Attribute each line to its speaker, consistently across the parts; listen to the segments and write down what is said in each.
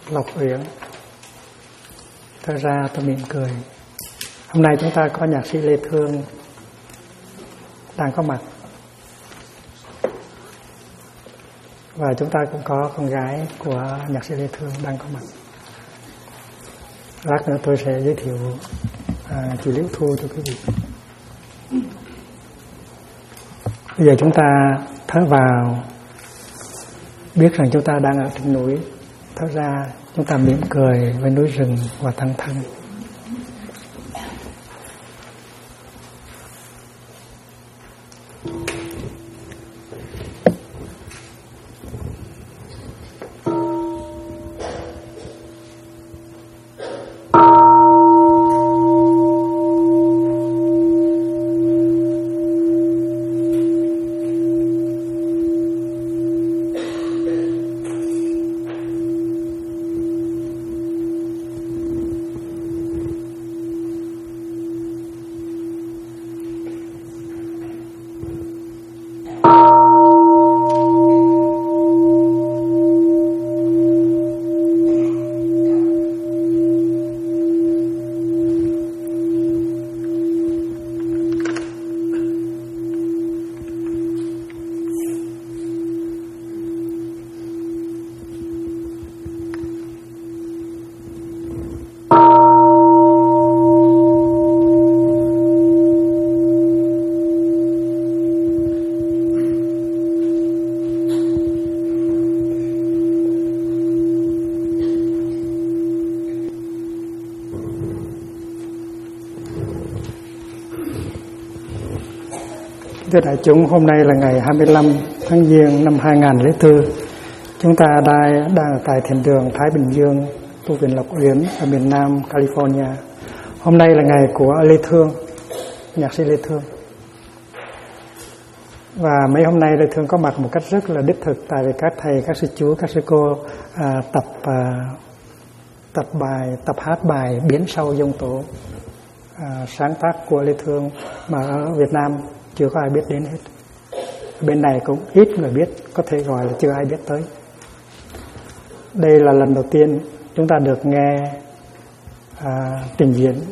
Speaker 1: Lộc Uyển. Thật ra tôi mỉm cười. Hôm nay chúng ta có nhạc sĩ Lê Thương đang có mặt, và chúng ta cũng có con gái của nhạc sĩ Lê Thương đang có mặt. Lát nữa tôi sẽ giới thiệu chị Liễu Thu cho quý vị. Bây giờ chúng ta thở vào, biết rằng chúng ta đang ở trên núi. Thở ra, chúng ta mỉm cười với núi rừng và thăng thân. Thưa đại chúng, hôm nay là ngày 25 tháng Giêng năm 2004. Chúng ta đang ở tại thiền đường Thái Bình Dương, tu viện Lộc Uyển ở miền Nam California. Hôm nay là ngày của Lê Thương, nhạc sĩ Lê Thương. Và mấy hôm nay Lê Thương có mặt một cách rất là đích thực, tại vì các thầy, các sư chú, các sư cô tập hát bài Biển Sâu Dông Tổ, sáng tác của Lê Thương mà ở Việt Nam chưa có ai biết đến hết. Bên này cũng ít người biết, có thể gọi là chưa ai biết tới. Đây là lần đầu tiên chúng ta được nghe trình diễn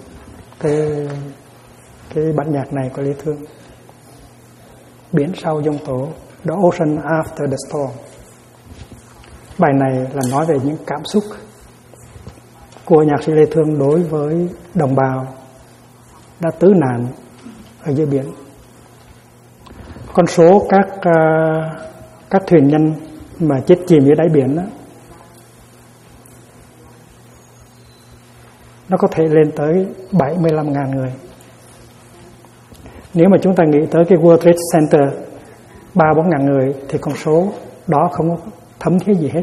Speaker 1: cái bản nhạc này của Lê Thương. Biển Sau Dông Tổ, The Ocean After the Storm. Bài này là nói về những cảm xúc của nhạc sĩ Lê Thương đối với đồng bào đã tứ nạn ở dưới biển. Con số các thuyền nhân mà chết chìm dưới đáy biển đó, nó có thể lên tới 75.000 người. Nếu mà chúng ta nghĩ tới cái World Trade Center 3-4 ngàn người thì con số đó không có thấm thía gì hết.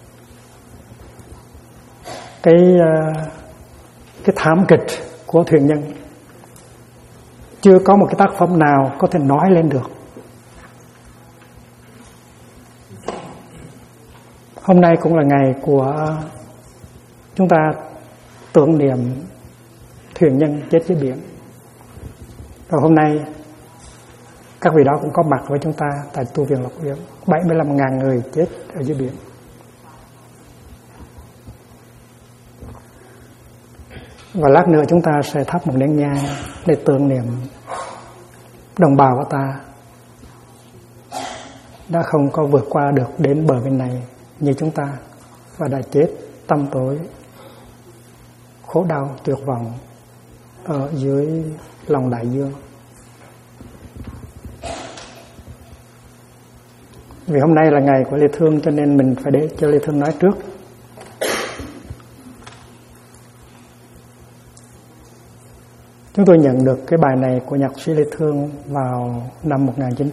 Speaker 1: Cái thảm kịch của thuyền nhân chưa có một cái tác phẩm nào có thể nói lên được. Hôm nay cũng là ngày của chúng ta tưởng niệm thuyền nhân chết dưới biển. Và hôm nay các vị đó cũng có mặt với chúng ta tại tu viện Lộc Uyển. 75.000 người chết ở dưới biển. Và lát nữa chúng ta sẽ thắp một nén nhang để tưởng niệm đồng bào của ta đã không có vượt qua được đến bờ bên này như chúng ta, và đã chết tăm tối, khổ đau, tuyệt vọng ở dưới lòng đại dương. Vì hôm nay là ngày của Lê Thương cho nên mình phải để cho Lê Thương nói trước. Chúng tôi nhận được cái bài này của nhạc sĩ Lê Thương vào năm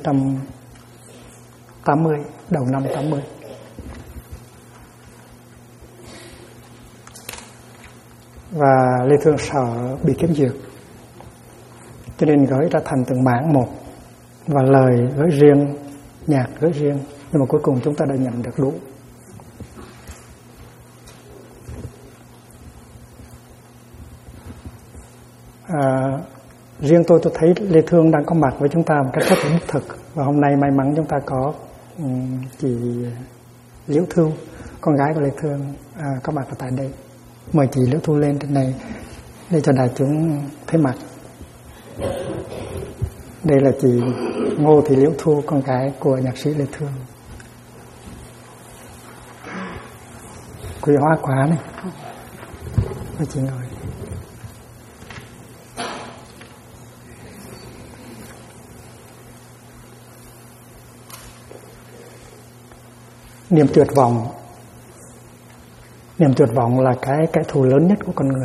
Speaker 1: 1980, đầu năm 80. Và Lê Thương sợ bị kiếm duyệt, cho nên gửi ra thành từng mảng một, và lời gửi riêng, nhạc gửi riêng, nhưng mà cuối cùng chúng ta đã nhận được đủ. Riêng tôi thấy Lê Thương đang có mặt với chúng ta một cách rất là đích thực, và hôm nay may mắn chúng ta có chị Liễu Thu con gái của Lê Thương có mặt ở tại đây. Mời chị Liễu Thu lên trên này để cho đại chúng thấy mặt. Đây là chị Ngô Thị Liễu Thu, con gái của nhạc sĩ Lê Thương. Quý hóa quá này. Mời chị ngồi. Niềm tuyệt vọng là cái kẻ thù lớn nhất của con người.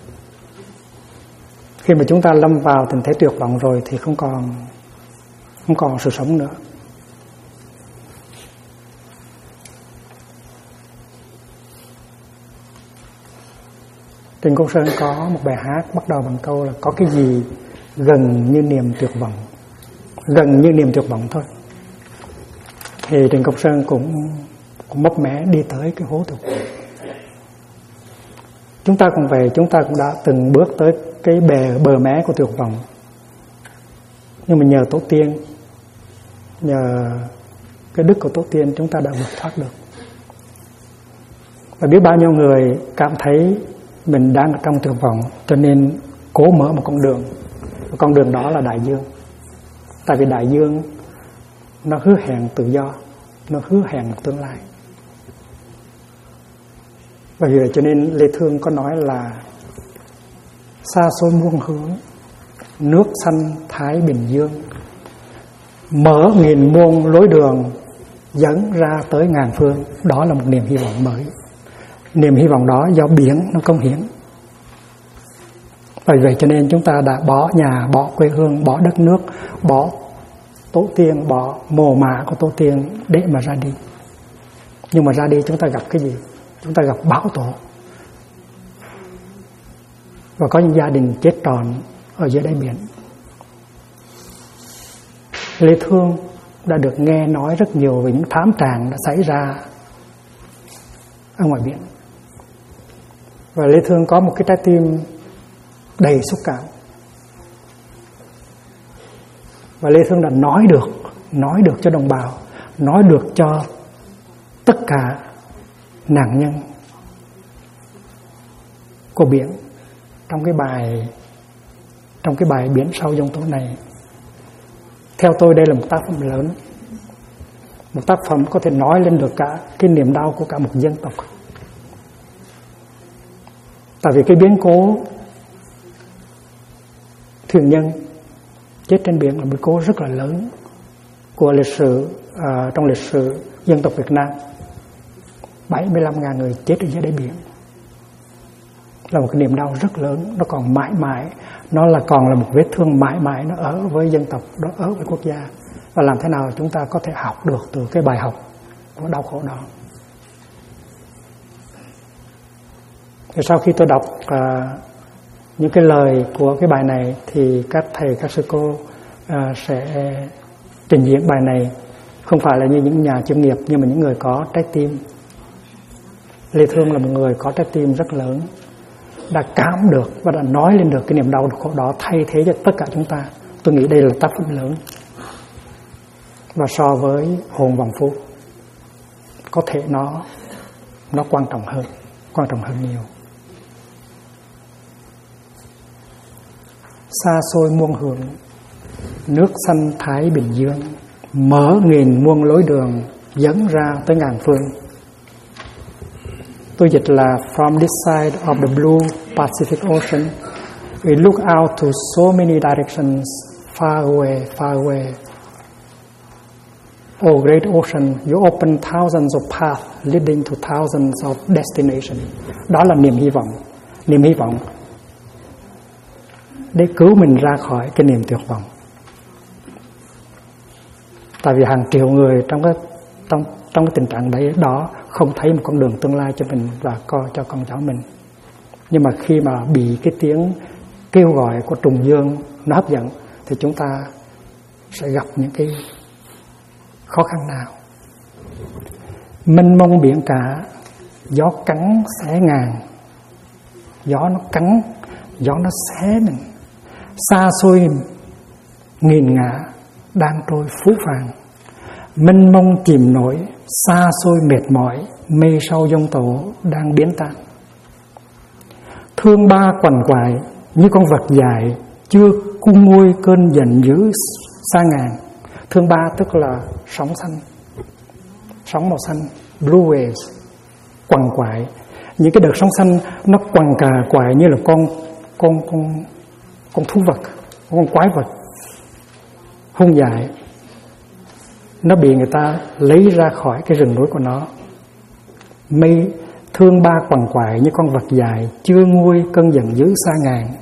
Speaker 1: Khi mà chúng ta lâm vào tình thế tuyệt vọng rồi thì không còn sự sống nữa. Trên Côn Sơn có một bài hát bắt đầu bằng câu là có cái gì gần như niềm tuyệt vọng, gần như niềm tuyệt vọng thôi. Thì Trịnh Công Sơn cũng mấp mé đi tới cái hố tuyệt vọng. Chúng ta cũng vậy, chúng ta cũng đã từng bước tới cái bờ mé của tuyệt vọng. Nhưng mà nhờ tổ tiên, nhờ cái đức của tổ tiên, chúng ta đã vượt thoát được. Và biết bao nhiêu người cảm thấy mình đang ở trong tuyệt vọng, cho nên cố mở một con đường. Và con đường đó là đại dương. Tại vì đại dương nó hứa hẹn tự do, nó hứa hẹn một tương lai. Và vì vậy cho nên Lê Thương có nói là xa xôi muôn hướng, nước xanh thái bình dương, mở nghìn muôn lối đường dẫn ra tới ngàn phương. Đó là một niềm hy vọng mới. Niềm hy vọng đó do biển nó cống hiến. Vì vậy cho nên chúng ta đã bỏ nhà, bỏ quê hương, bỏ đất nước, bỏ tổ tiên, bỏ mồ mả của tổ tiên để mà ra đi. Nhưng mà ra đi chúng ta gặp cái gì? Chúng ta gặp bão tố. Và có những gia đình chết trọn ở dưới đáy biển. Lê Thương đã được nghe nói rất nhiều về những thảm trạng đã xảy ra ở ngoài biển. Và Lê Thương có một cái trái tim đầy xúc cảm. Và Lê Thương đã nói được cho đồng bào, nói được cho tất cả nạn nhân của biển trong cái bài Biển Sau Giông Tố này. Theo tôi đây là một tác phẩm lớn, một tác phẩm có thể nói lên được cả cái niềm đau của cả một dân tộc. Tại vì cái biến cố thuyền nhân chết trên biển là biến cố rất là lớn của lịch sử, trong lịch sử dân tộc Việt Nam. 75.000 người chết ở dưới đáy biển là một cái niềm đau rất lớn. Nó còn mãi mãi, nó còn là một vết thương mãi mãi, nó ở với dân tộc, nó ở với quốc gia. Và làm thế nào chúng ta có thể học được từ cái bài học của đau khổ đó. Thì sau khi tôi đọc những cái lời của cái bài này thì các thầy, các sư cô sẽ trình diễn bài này không phải là như những nhà chuyên nghiệp, nhưng mà những người có trái tim. Lê Thương là một người có trái tim rất lớn, đã cảm được và đã nói lên được cái niềm đau khổ đó, thay thế cho tất cả chúng ta. Tôi nghĩ đây là tác phẩm lớn. Và so với Hồn Vọng Phu, có thể nó quan trọng hơn nhiều. Xa xôi muôn hướng, nước xanh thái bình dương, mở nghìn muôn lối đường dẫn ra tới ngàn phương. Tôi dịch là from this side of the blue Pacific Ocean, we look out to so many directions, far away, far away. Oh great ocean, you open thousands of paths leading to thousands of destinations. Đó là niềm hy vọng để cứu mình ra khỏi cái niềm tuyệt vọng. Tại vì hàng triệu người trong cái tình trạng đấy đó không thấy một con đường tương lai cho mình và cho con cháu mình. Nhưng mà khi mà bị cái tiếng kêu gọi của trùng dương nó hấp dẫn thì chúng ta sẽ gặp những cái khó khăn nào. Mênh mông biển cả, gió cắn xé ngàn, gió nó cắn, gió nó xé mình. Xa xôi nghìn ngã đang trôi phũ phàng, mênh mông chìm nổi, xa xôi mệt mỏi, mây sau giông tố đang biến tan. Thương ba quằn quại như con vật dài, chưa cung nguôi cơn giận dữ xa ngàn. Thương ba tức là sóng xanh, sóng màu xanh, blue waves, quằn quại. Những cái đợt sóng xanh nó quằn cà quại như là con thú vật, con quái vật hung dại. Nó bị người ta lấy ra khỏi cái rừng núi của nó. Mây thương ba quằn quại như con vật dài, chưa nguôi cơn giận dữ xa ngàn.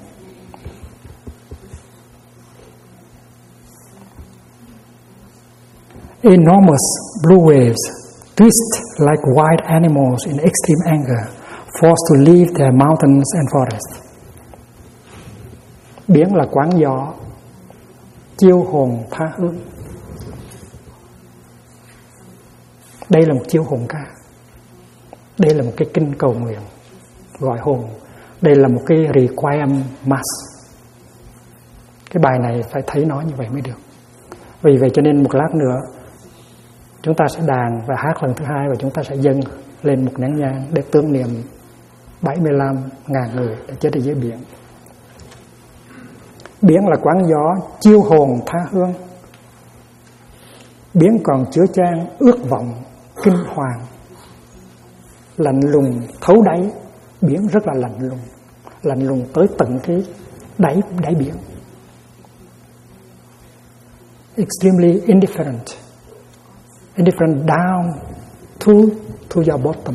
Speaker 1: Enormous blue waves twist like wild animals in extreme anger, forced to leave their mountains and forests. Biển là quán gió, chiêu hồn tha hương. Đây là một chiêu hồn ca. Đây là một cái kinh cầu nguyện gọi hồn. Đây là một cái requiem mass. Cái bài này phải thấy nó như vậy mới được. Vì vậy cho nên một lát nữa chúng ta sẽ đàn và hát lần thứ hai, và chúng ta sẽ dâng lên một nén nhang để tưởng niệm 75.000 người đã chết ở dưới biển. Biển là quán gió, chiêu hồn tha hương. Biển còn chứa chan ước vọng kinh hoàng, lạnh lùng thấu đáy. Biển rất là lạnh lùng tới tận cái đáy biển. Extremely indifferent down to your bottom.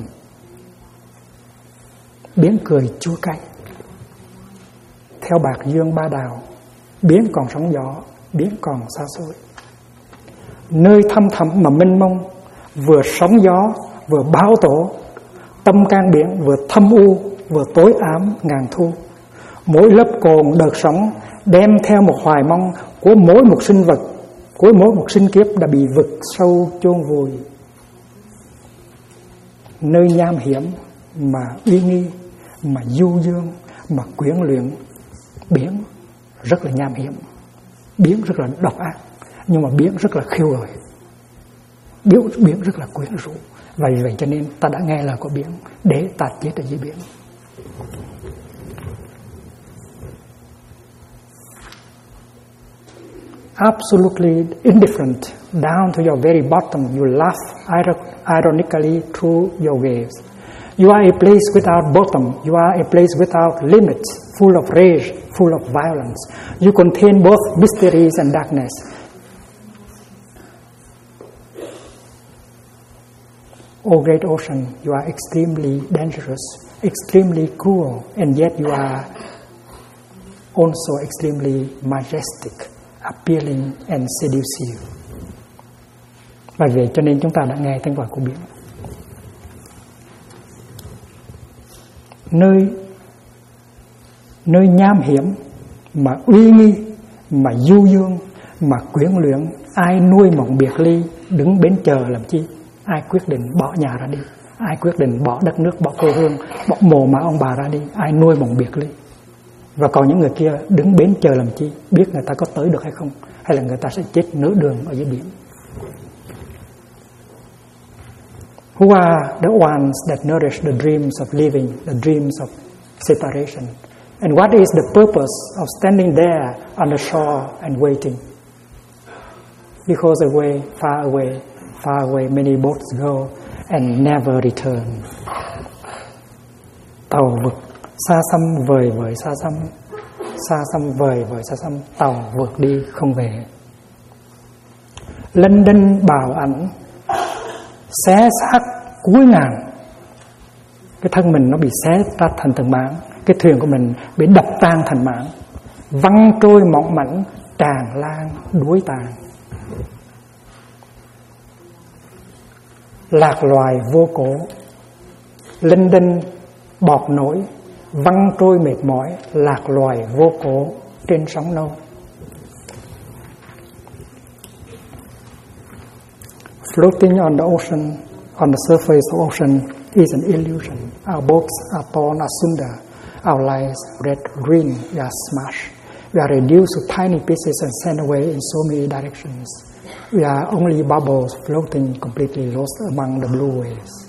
Speaker 1: Biển cười chua cay. Theo Bạc Dương Ba Đào, biển còn sóng gió, biển còn xa xôi. Nơi thăm thẳm mà mênh mông, vừa sóng gió vừa bão tố. Tâm can biển vừa thâm u vừa tối ám ngàn thu. Mỗi lớp cồn đợt sóng đem theo một hoài mong của mỗi một sinh vật, của mỗi một sinh kiếp đã bị vực sâu chôn vùi. Nơi nham hiểm mà uy nghi, mà du dương, mà quyến luyện. Biển rất là nham hiểm, biển rất là độc ác, nhưng mà biển rất là khiêu gợi, biển rất là quyến rũ. Vậy cho nên ta đã nghe lời của biển để ta chết ở dưới biển. Absolutely indifferent down to your very bottom, you laugh ironically through your waves. You are a place without bottom. You are a place without limits, full of rage, full of violence. You contain both mysteries and darkness. O great ocean, you are extremely dangerous, extremely cruel, and yet you are also extremely majestic, appealing and seductive. Và vậy cho nên chúng ta đã nghe tiếng gọi của biển. Nơi nham hiểm mà uy nghi, mà du dương, mà quyến luyện. Ai nuôi mộng biệt ly, đứng bến chờ làm chi? Ai quyết định bỏ nhà ra đi? Ai quyết định bỏ đất nước, bỏ quê hương, bỏ mồ mả ông bà ra đi? Ai nuôi mộng biệt ly? Và còn những người kia đứng bến chờ làm chi? Biết người ta có tới được hay không, hay là người ta sẽ chết nửa đường ở dưới biển. Who are the ones that nourish the dreams of living, the dreams of separation? And what is the purpose of standing there on the shore and waiting? Because far away many boats go and never return. Tàu vực xa xăm vời vời xa xăm vời vời xa xăm, tàu vượt đi không về. Lân đân bào ảnh, xé xác cuối ngàn. Cái thân mình nó bị xé ra thành từng mảng, cái thuyền của mình bị đập tan thành mảng, văng trôi mỏng mảnh, tràn lan đuối tàn. Lạc loài vô cổ, linh đinh bọt nổi, văng trôi mệt mỏi, lạc loài vô cổ trên sóng nâu. Floating on the ocean, on the surface of the ocean is an illusion. Our boats are torn asunder. Our lives, red, green, we are smashed. We are reduced to tiny pieces and sent away in so many directions. We are only bubbles floating completely lost among the blue waves.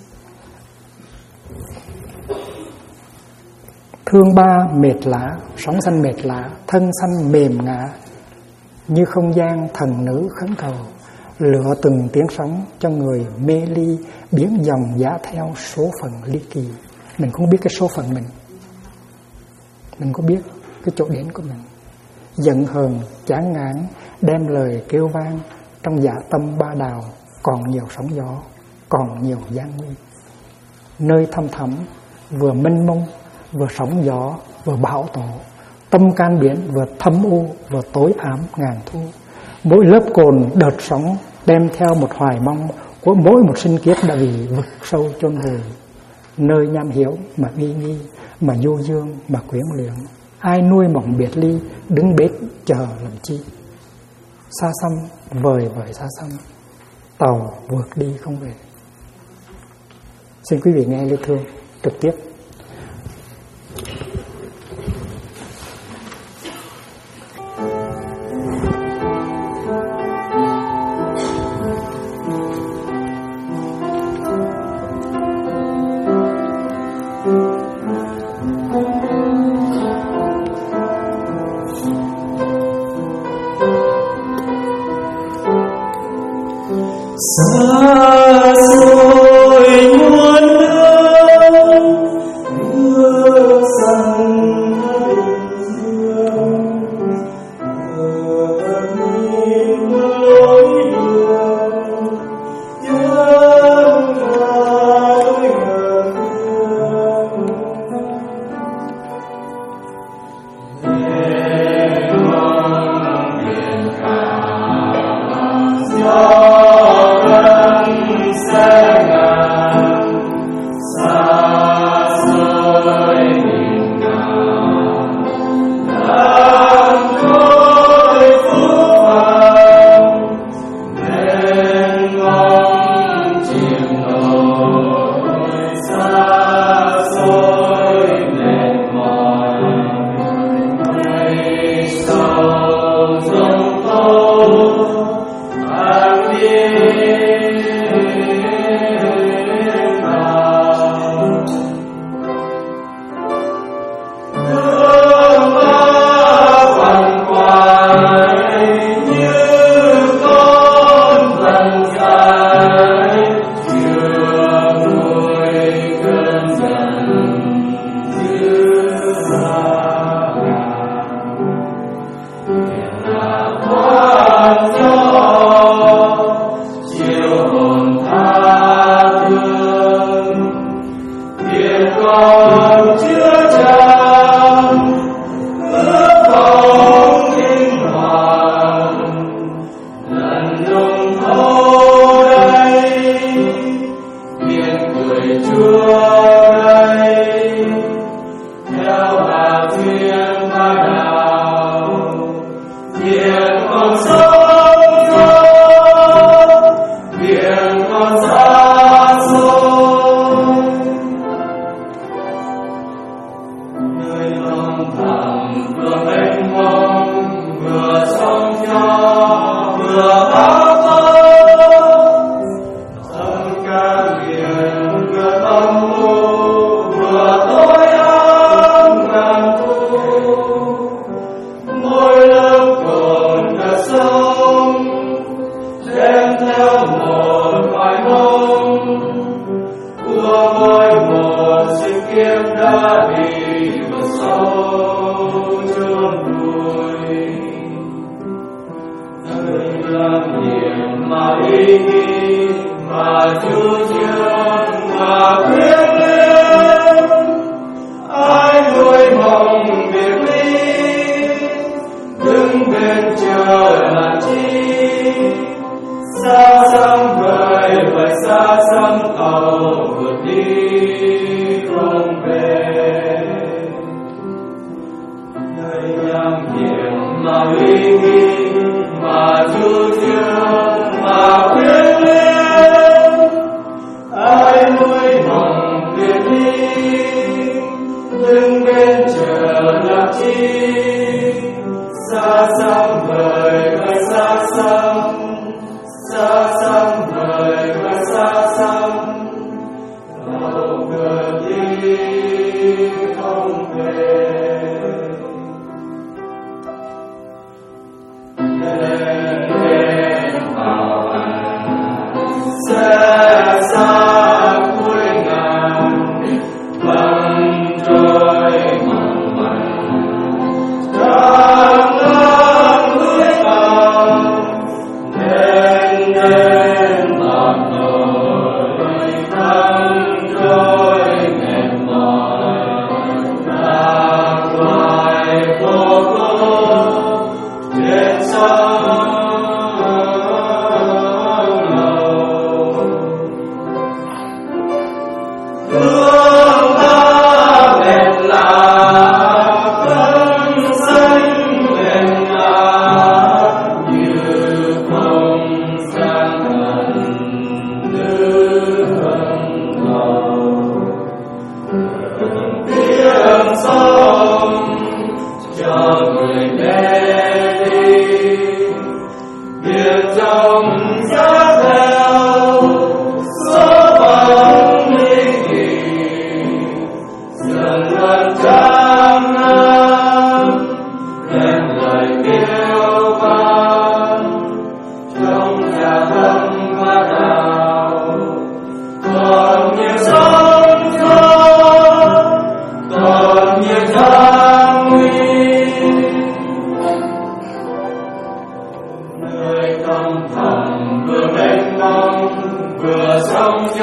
Speaker 1: Thương ba mệt lạ, sóng xanh mệt lạ, thân xanh mềm ngã, như không gian thần nữ khấn cầu, lựa từng tiếng sóng cho người mê ly, biến dòng dã theo số phận ly kỳ. Mình không biết cái số phận mình có biết cái chỗ đến của mình. Giận hờn, chán ngán, đem lời kêu vang, trong dạ tâm ba đào, còn nhiều sóng gió, còn nhiều gian nguy. Nơi thăm thẳm, vừa mênh mông, vừa sóng gió, vừa bão tố, tâm can biển vừa thâm u, vừa tối ám ngàn thu. Mỗi lớp cồn đợt sóng đem theo một hoài mong của mỗi một sinh kiếp đã vì vực sâu chôn vùi. Nơi nham hiếu mà uy nghi, mà du dương, mà quyến luyện, ai nuôi mộng biệt ly, đứng bếp chờ làm chi. Xa xăm, vời vời xa xăm, tàu vượt đi không về. Xin quý vị nghe Lê Thương trực tiếp.
Speaker 2: Xa xôi muôn nơi mưa dần dương, nhìn lối đường nhớ lối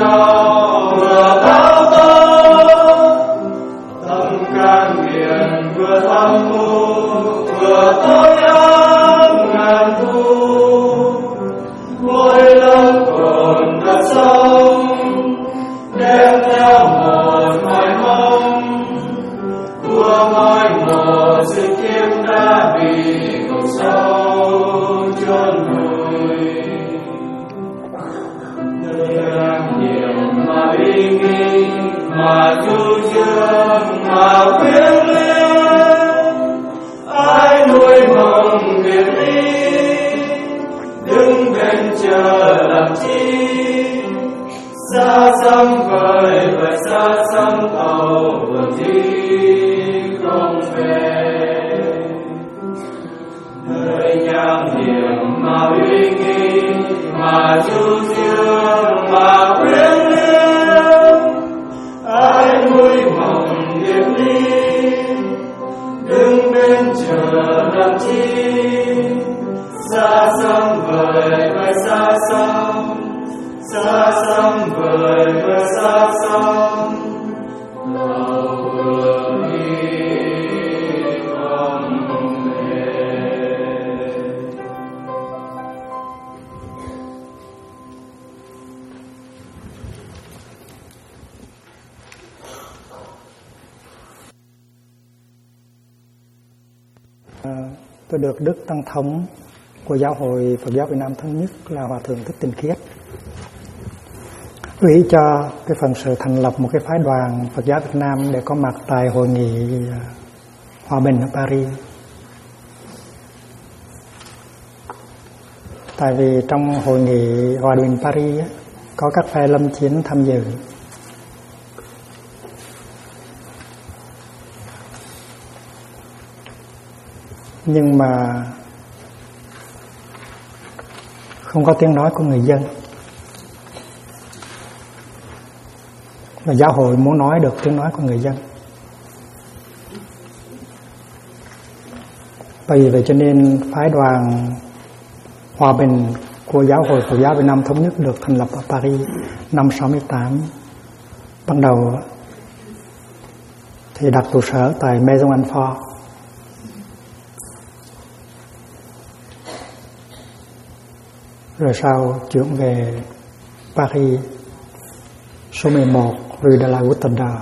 Speaker 2: nhau vừa bao tố, tâm can hiền vừa tham tu, vừa tối ám ngàn thu. Mỗi lớp còn đất sông đem theo một hoài mong, của mỗi một sự kiếp đã bị cuộc sâu chôn vùi. Nơi an hiểm mà uy nghi, mà chu dương mà quyến luyến, ai nuôi mộng biệt ly, đứng bên chờ làm chi. Xa xăm vời và xa xăm tàu vừa đi không về. Nơi nham hiểm mà uy nghi, mà chu dương mà quyến luyến, ai nuôi mộng biệt ly, đứng bên chờ làm chi. Xa xăm vời và xa xăm, xa xăm vời và xa xăm, tàu vừa đi không về.
Speaker 1: Tôi được Đức Tăng Thống của Giáo hội Phật giáo Việt Nam Thống Nhất là Hòa Thượng Thích Tinh Khiết ủy cho cái phần sự thành lập một cái phái đoàn Phật giáo Việt Nam để có mặt tại hội nghị hòa bình ở Paris. Tại vì trong hội nghị hòa bình Paris có các phe lâm chiến tham dự. Nhưng mà không có tiếng nói của người dân. Và giáo hội muốn nói được tiếng nói của người dân. Vì vậy cho nên phái đoàn hòa bình của Giáo hội Phật giáo Việt Nam Thống Nhất được thành lập ở Paris năm 68. Ban đầu thì đặt trụ sở tại Maison Alfort. Rồi sau chuyển về Paris, số 11 Rue de la Goutte d'Or.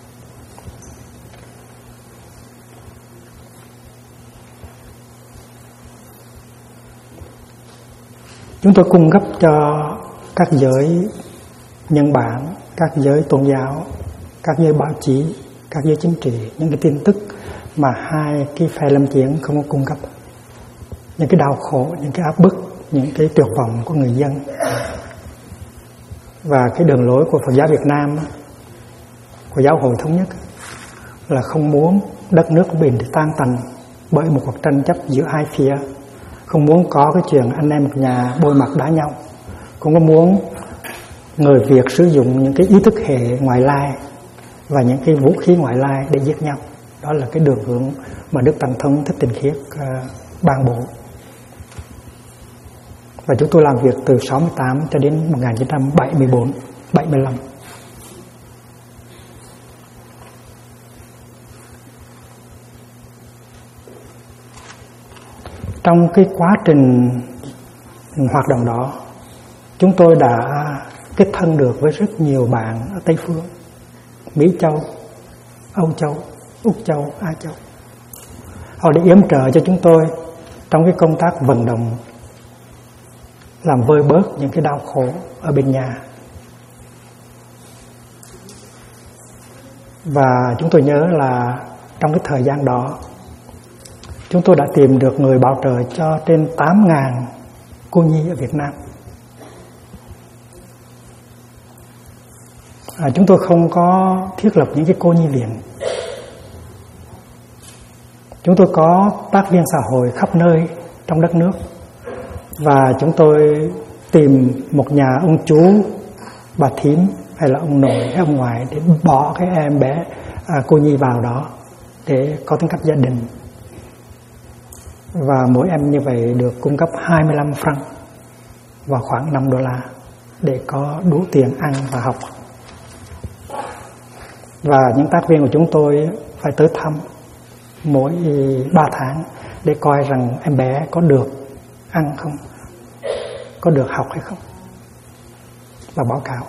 Speaker 1: Chúng tôi cung cấp cho các giới nhân bản, các giới tôn giáo, các giới báo chí, các giới chính trị những cái tin tức mà hai cái phe lâm chiến không có cung cấp. Những cái đau khổ, những cái áp bức, những cái tuyệt vọng của người dân. Và cái đường lối của Phật giáo Việt Nam, của Giáo hội Thống Nhất là không muốn đất nước của mình tan tành bởi một cuộc tranh chấp giữa hai phía. Không muốn có cái chuyện anh em một nhà bôi mặt đá nhau. Không có muốn người Việt sử dụng những cái ý thức hệ ngoại lai và những cái vũ khí ngoại lai để giết nhau. Đó là cái đường hướng mà Đức Tăng Thống Thích Tinh Khiết ban bố. Và chúng tôi làm việc từ 68 cho đến 1974, 75. Trong cái quá trình hoạt động đó, chúng tôi đã kết thân được với rất nhiều bạn ở Tây Phương, Mỹ Châu, Âu Châu, Úc Châu, Á Châu. Họ để yểm trợ cho chúng tôi trong cái công tác vận động, làm vơi bớt những cái đau khổ ở bên nhà. Và chúng tôi nhớ là trong cái thời gian đó, chúng tôi đã tìm được người bảo trợ cho trên 8.000 cô nhi ở Việt Nam. Chúng tôi không có thiết lập những cái cô nhi viện. Chúng tôi có tác viên xã hội khắp nơi trong đất nước. Và chúng tôi tìm một nhà ông chú, bà thím hay là ông nội hay ông ngoại để bỏ cái em bé cô nhi vào đó để có tính cách gia đình. Và mỗi em như vậy được cung cấp 25 franc và khoảng $5. để có đủ tiền ăn và học. Và những tác viên của chúng tôi phải tới thăm mỗi 3 tháng để coi rằng em bé có được ăn không, có được học hay không, và báo cáo.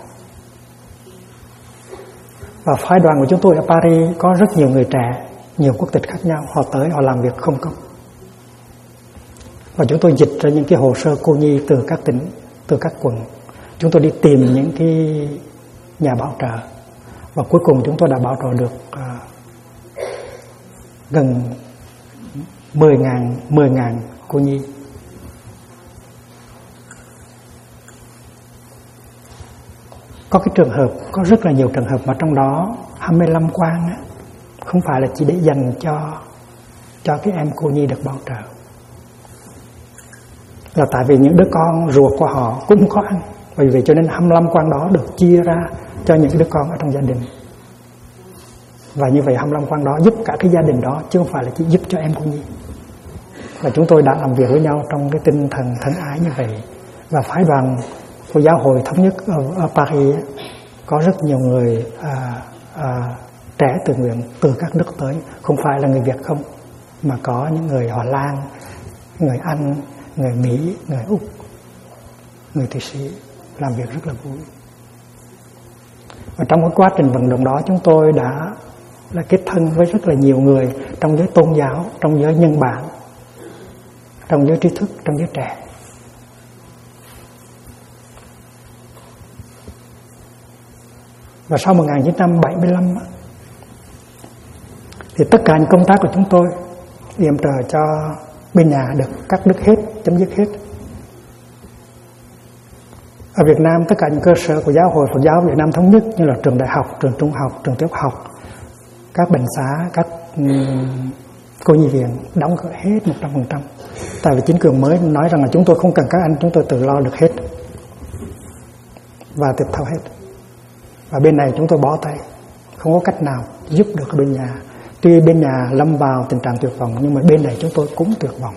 Speaker 1: Và phái đoàn của chúng tôi ở Paris có rất nhiều người trẻ, nhiều quốc tịch khác nhau, họ tới họ làm việc không công. Và chúng tôi dịch ra những cái hồ sơ cô nhi từ các tỉnh, từ các quận. Chúng tôi đi tìm những cái nhà bảo trợ. Và cuối cùng chúng tôi đã bảo trợ được gần 10.000 cô nhi. Có cái trường hợp, có rất là nhiều trường hợp mà trong đó 25 quan á, không phải là chỉ để dành cho cái em cô nhi được bảo trợ, là tại vì những đứa con ruột của họ cũng có ăn. Vì vậy cho nên 25 quan đó được chia ra cho những đứa con ở trong gia đình. Và như vậy 25 quan đó giúp cả cái gia đình đó, chứ không phải là chỉ giúp cho em cô nhi. Và chúng tôi đã làm việc với nhau trong cái tinh thần thân ái như vậy. Và phái đoàn của giáo hội thống nhất ở Paris có rất nhiều người trẻ tự nguyện từ các nước tới, không phải là người Việt không, mà có những người Hà Lan, người Anh, người Mỹ, người Úc, người Thụy Sĩ, làm việc rất là vui. Và trong cái quá trình vận động đó, chúng tôi đã kết thân với rất là nhiều người trong giới tôn giáo, trong giới nhân bản, trong giới trí thức, trong giới trẻ. Và sau 1975 thì tất cả những công tác của chúng tôi yểm trợ cho bên nhà được cắt đứt hết, chấm dứt hết. Ở Việt Nam, tất cả những cơ sở của Giáo hội Phật giáo Việt Nam Thống nhất như là trường đại học, trường trung học, trường tiểu học, các bệnh xá, các cô nhi viện đóng cửa hết 100%. Tại vì chính quyền mới nói rằng là chúng tôi không cần các anh, chúng tôi tự lo được hết và tiếp theo hết. Và bên này chúng tôi bó tay, không có cách nào giúp được bên nhà. Tuy bên nhà lâm vào tình trạng tuyệt vọng, nhưng mà bên này chúng tôi cũng tuyệt vọng.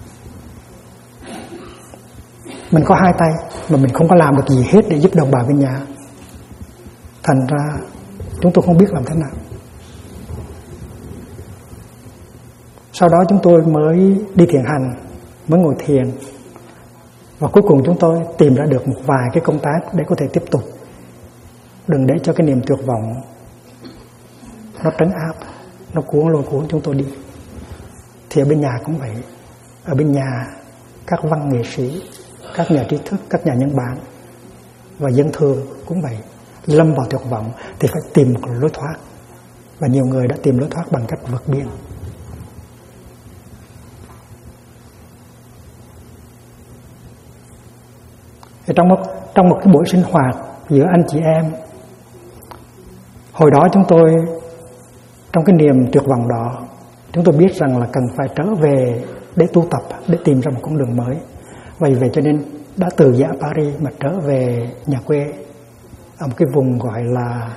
Speaker 1: Mình có hai tay mà mình không có làm được gì hết để giúp đồng bào bên nhà. Thành ra chúng tôi không biết làm thế nào. Sau đó chúng tôi mới đi thiền hành, mới ngồi thiền. Và cuối cùng chúng tôi tìm ra được một vài cái công tác để có thể tiếp tục. Đừng để cho cái niềm tuyệt vọng nó trấn áp, nó lôi cuốn chúng tôi đi. Thì ở bên nhà cũng vậy. Ở bên nhà, các văn nghệ sĩ, các nhà trí thức, các nhà nhân bản và dân thường cũng vậy. Lâm vào tuyệt vọng thì phải tìm một lối thoát. Và nhiều người đã tìm lối thoát bằng cách vượt biên. Thì trong một cái buổi sinh hoạt giữa anh chị em, hồi đó chúng tôi trong cái niềm tuyệt vọng đó, chúng tôi biết rằng là cần phải trở về để tu tập, để tìm ra một con đường mới. Vì vậy cho nên đã từ dạ Paris mà trở về nhà quê ở một cái vùng gọi là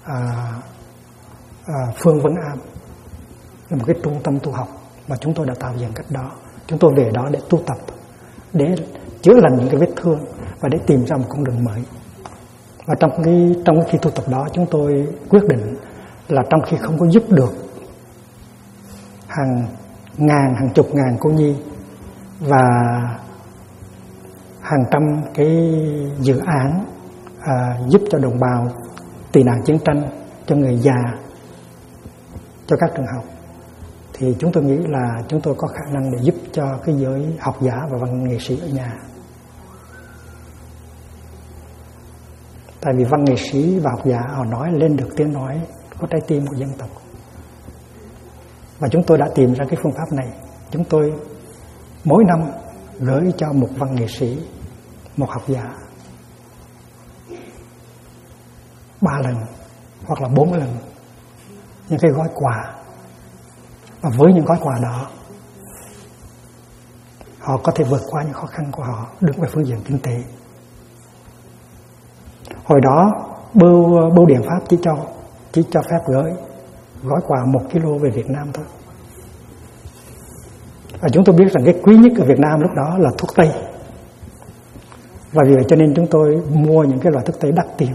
Speaker 1: Phương Vân Am, là một cái trung tâm tu học mà chúng tôi đã tạo dựng cách đó. Chúng tôi về đó để tu tập, để chữa lành những cái vết thương và để tìm ra một con đường mới. Và trong cái khi tu tập đó, chúng tôi quyết định là trong khi không có giúp được hàng ngàn, hàng chục ngàn cô nhi và hàng trăm cái dự án giúp cho đồng bào tị nạn chiến tranh, cho người già, cho các trường học, thì chúng tôi nghĩ là chúng tôi có khả năng để giúp cho cái giới học giả và văn nghệ sĩ ở nhà. Tại vì văn nghệ sĩ và học giả họ nói lên được tiếng nói có trái tim của dân tộc. Và chúng tôi đã tìm ra cái phương pháp này. Chúng tôi mỗi năm gửi cho một văn nghệ sĩ, một học giả 3 lần hoặc là 4 lần những cái gói quà. Và với những gói quà đó, họ có thể vượt qua những khó khăn của họ, đứng về phương diện kinh tế. Hồi đó Bưu Điện Pháp chỉ cho phép gửi gói quà 1 kg về Việt Nam thôi. Và chúng tôi biết rằng cái quý nhất ở Việt Nam lúc đó là thuốc Tây. Và vì vậy cho nên chúng tôi mua những cái loại thuốc tây đắt tiền.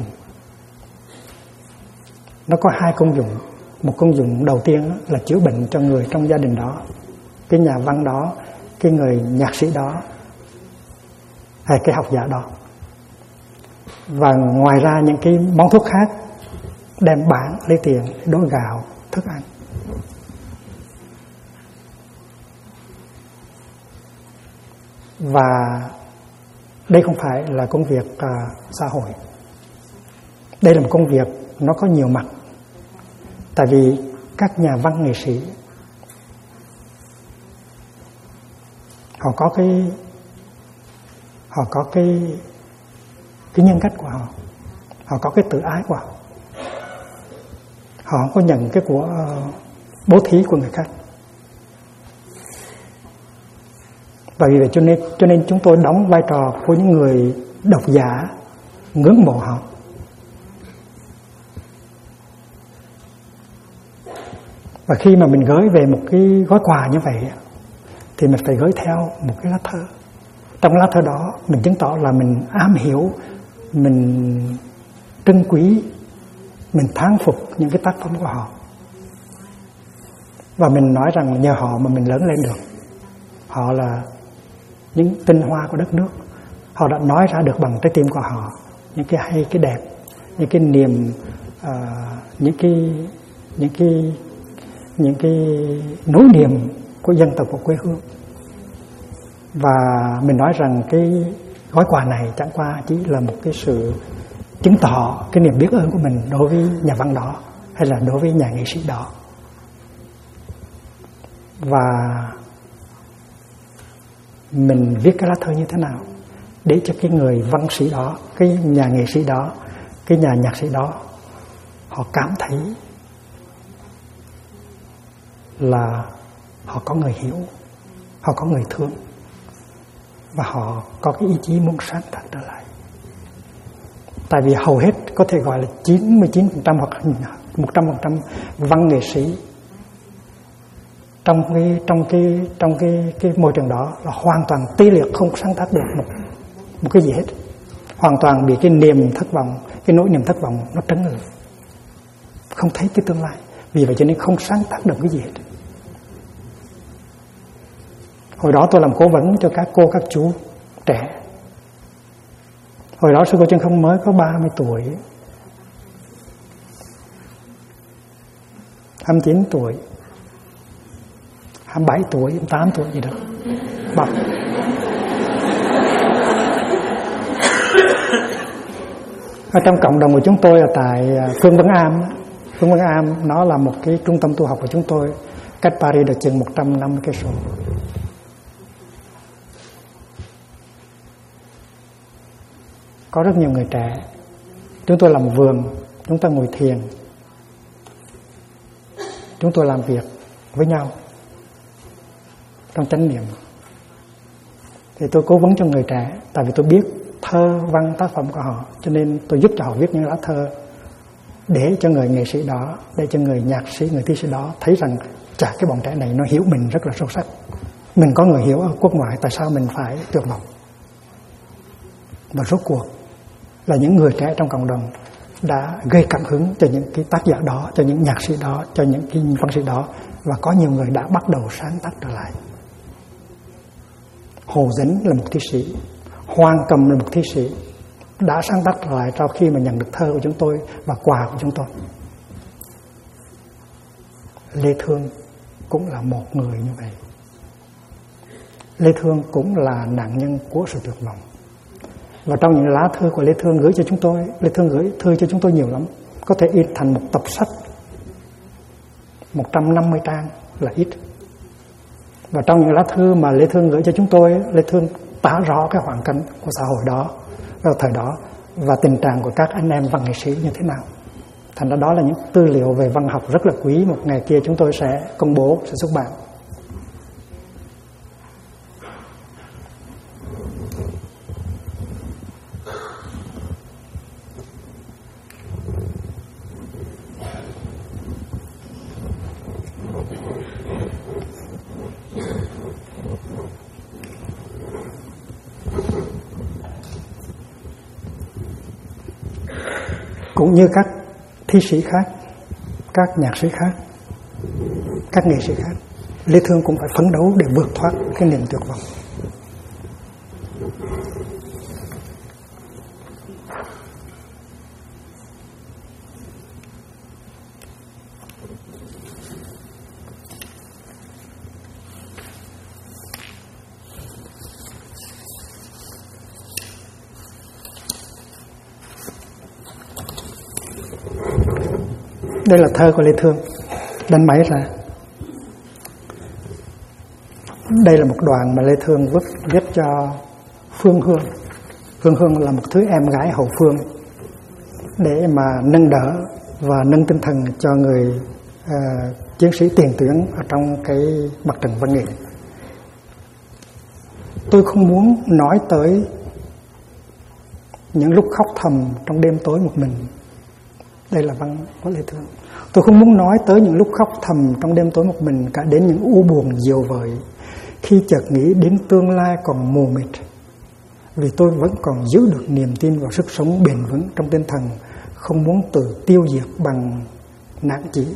Speaker 1: Nó có hai công dụng. Một công dụng đầu tiên là chữa bệnh cho người trong gia đình đó, cái nhà văn đó, cái người nhạc sĩ đó, hay cái học giả đó. Và ngoài ra những cái món thuốc khác đem bán lấy tiền để đổi gạo, thức ăn. Và đây không phải là công việc xã hội. Đây là một công việc nó có nhiều mặt. Tại vì các nhà văn nghệ sĩ họ có cái nhân cách của họ, họ có cái tự ái của họ. Họ không có nhận cái của bố thí của người khác. Và vì vậy cho nên chúng tôi đóng vai trò của những người độc giả ngưỡng mộ họ. Và khi mà mình gửi về một cái gói quà như vậy thì mình phải gửi theo một cái lá thơ. Trong lá thơ đó mình chứng tỏ là mình am hiểu, mình trân quý, mình thán phục những cái tác phẩm của họ. Và mình nói rằng nhờ họ mà mình lớn lên được. Họ là những tinh hoa của đất nước. Họ đã nói ra được bằng trái tim của họ những cái hay, cái đẹp, những cái niềm, những cái nỗi niềm của dân tộc của quê hương. Và mình nói rằng cái gói quà này chẳng qua chỉ là một cái sự chứng tỏ cái niềm biết ơn của mình đối với nhà văn đó hay là đối với nhà nghệ sĩ đó. Và mình viết cái lá thơ như thế nào để cho cái người văn sĩ đó, cái nhà nghệ sĩ đó, cái nhà nhạc sĩ đó họ cảm thấy là họ có người hiểu, họ có người thương, và họ có cái ý chí muốn sáng tác trở lại. Tại vì hầu hết có thể gọi là 99% hoặc 100% văn nghệ sĩ trong cái môi trường đó là hoàn toàn tê liệt, không sáng tác được một cái gì hết. Hoàn toàn bị cái niềm thất vọng, cái nỗi niềm thất vọng nó trấn ngược, không thấy cái tương lai. Vì vậy cho nên không sáng tác được cái gì hết. Hồi đó tôi làm cố vấn cho các cô, các chú trẻ. Hồi đó sư cô Chân Không mới có 30 tuổi, 29 tuổi, 27 tuổi, 28 tuổi gì đó. Ở trong cộng đồng của chúng tôi ở tại Phương Vân Am. Phương Vân Am nó là một cái trung tâm tu học của chúng tôi, cách Paris được chừng 150 cây số. Có rất nhiều người trẻ. Chúng tôi làm vườn, chúng tôi ngồi thiền, chúng tôi làm việc với nhau trong chánh niệm. Thì tôi cố vấn cho người trẻ, tại vì tôi biết thơ văn tác phẩm của họ, cho nên tôi giúp cho họ viết những lá thơ để cho người nghệ sĩ đó, để cho người nhạc sĩ, người thi sĩ đó thấy rằng chả cái bọn trẻ này nó hiểu mình rất là sâu sắc. Mình có người hiểu ở quốc ngoại, tại sao mình phải tuyệt vọng? Và rốt cuộc là những người trẻ trong cộng đồng đã gây cảm hứng cho những cái tác giả đó, cho những nhạc sĩ đó, cho những cái văn sĩ đó, và có nhiều người đã bắt đầu sáng tác trở lại. Hồ Dĩnh là một thi sĩ, Hoàng Cầm là một thi sĩ, đã sáng tác trở lại sau khi mà nhận được thơ của chúng tôi và quà của chúng tôi. Lê Thương cũng là một người như vậy. Lê Thương cũng là nạn nhân của sự tuyệt vọng. Và trong những lá thư của Lê Thương gửi cho chúng tôi, Lê Thương gửi thư cho chúng tôi nhiều lắm, có thể in thành một tập sách 150 trang là ít. Và trong những lá thư mà Lê Thương gửi cho chúng tôi, Lê Thương tả rõ cái hoàn cảnh của xã hội đó vào thời đó và tình trạng của các anh em văn nghệ sĩ như thế nào. Thành ra đó là những tư liệu về văn học rất là quý, một ngày kia chúng tôi sẽ công bố, sẽ xuất bản. cũng như các thi sĩ khác, các nhạc sĩ khác, các nghệ sĩ khác, Lê Thương cũng phải phấn đấu để vượt thoát cái niềm tuyệt vọng. Đây là thơ của Lê Thương, đánh máy ra. Đây là một đoạn mà Lê Thương viết cho Phương Hương. Phương Hương là một thứ em gái hậu phương, để mà nâng đỡ và nâng tinh thần cho người chiến sĩ tiền tuyến ở trong cái mặt trận văn nghệ. Tôi không muốn nói tới những lúc khóc thầm trong đêm tối một mình. Đây là văn của Lê Thương. Tôi không muốn nói tới những lúc khóc thầm trong đêm tối một mình, cả đến những u buồn diều vợi, khi chợt nghĩ đến tương lai còn mù mịt, vì tôi vẫn còn giữ được niềm tin vào sức sống bền vững trong tinh thần, không muốn tự tiêu diệt bằng nạn chỉ.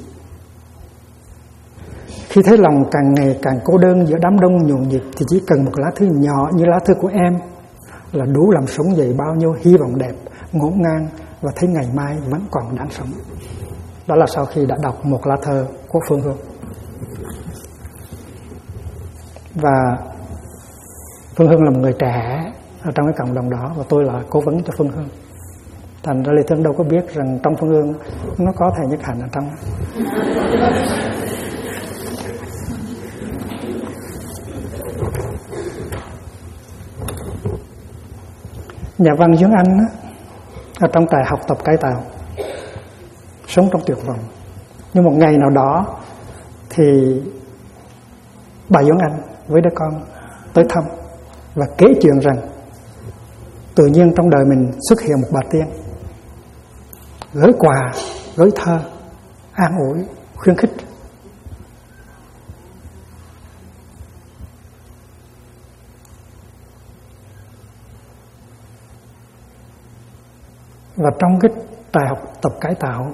Speaker 1: Khi thấy lòng càng ngày càng cô đơn giữa đám đông nhộn nhịp, thì chỉ cần một lá thư nhỏ như lá thư của em là đủ làm sống dậy bao nhiêu hy vọng đẹp, ngổn ngang, và thấy ngày mai vẫn còn đáng sống. Đó là sau khi đã đọc một lá thơ của Phương Hương. Và Phương Hương là một người trẻ ở trong cái cộng đồng đó, và tôi là cố vấn cho Phương Hương. Thành ra Lê Thương đâu có biết rằng trong Phương Hương nó có thầy Nhất Hạnh ở trong. Nhà văn Dương Anh á, ở trong trại học tập cải tạo, sống trong tuyệt vọng. Nhưng một ngày nào đó thì bà Dương Anh với đứa con tới thăm và kể chuyện rằng tự nhiên trong đời mình xuất hiện một bà tiên, gửi quà, gửi thơ, an ủi, khuyến khích. Và trong cái trại học tập cải tạo,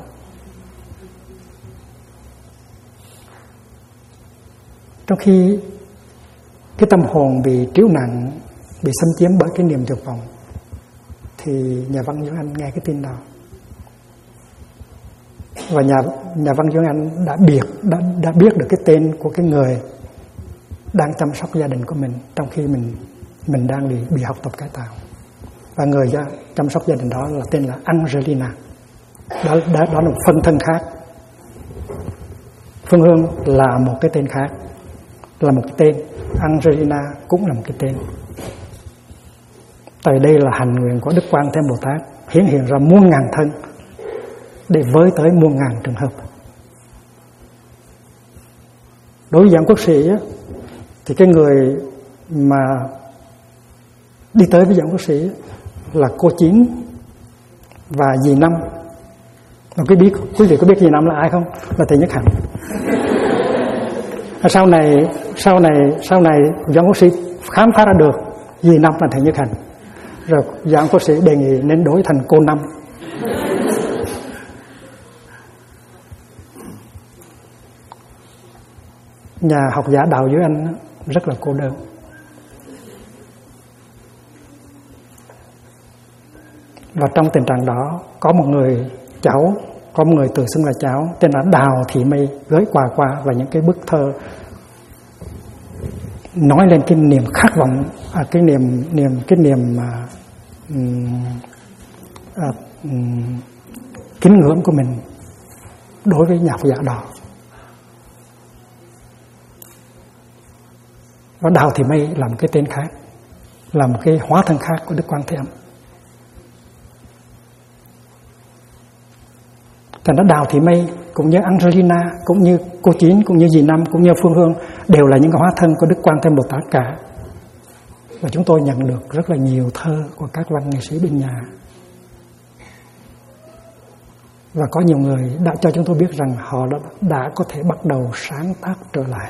Speaker 1: trong khi cái tâm hồn bị trĩu nặng, bị xâm chiếm bởi cái niềm tuyệt vọng, thì nhà văn Dương Anh nghe cái tin đó. Và nhà văn Dương Anh đã biết được cái tên của cái người đang chăm sóc gia đình của mình trong khi mình đang bị học tập cải tạo. Và người chăm sóc gia đình đó là tên là Angelina. Đó là một phân thân khác. Phương Hương là một cái tên khác, là một cái tên. Angelina cũng là một cái tên. Tại đây là hành nguyện của Đức Quan Thế Bồ Tát hiển hiện ra muôn ngàn thân để với tới muôn ngàn trường hợp. Đối với Giảng Quốc Sĩ thì cái người mà đi tới với Giảng Quốc Sĩ là cô Chín và dì Năm. Quý vị có biết dì Năm là ai không? Là thầy Nhất Hạnh. Sau này Giảng Quốc Sĩ khám phá ra được dì Năm là thầy Nhất Hạnh, rồi Giảng Quốc Sĩ đề nghị nên đổi thành cô Năm. Nhà học giả Đạo Dưới Anh rất là cô đơn. Và trong tình trạng đó có một người cháu, có một người tự xưng là cháu tên là Đào Thị Mây gửi quà qua và những cái bức thơ nói lên cái niềm khát vọng, cái niềm kính ngưỡng của mình đối với nhà học giả đó. Và Đào Thị Mây là một cái tên khác, là một cái hóa thân khác của Đức Quan Thế Âm. Thành ra Đào Thị Mây cũng như Angelina, cũng như cô Chín, cũng như dì Năm, cũng như Phương Hương đều là những hóa thân của Đức Quan Thế Bồ Tát cả. Và chúng tôi nhận được rất là nhiều thơ của các văn nghệ sĩ bên nhà. Và có nhiều người đã cho chúng tôi biết rằng họ đã có thể bắt đầu sáng tác trở lại.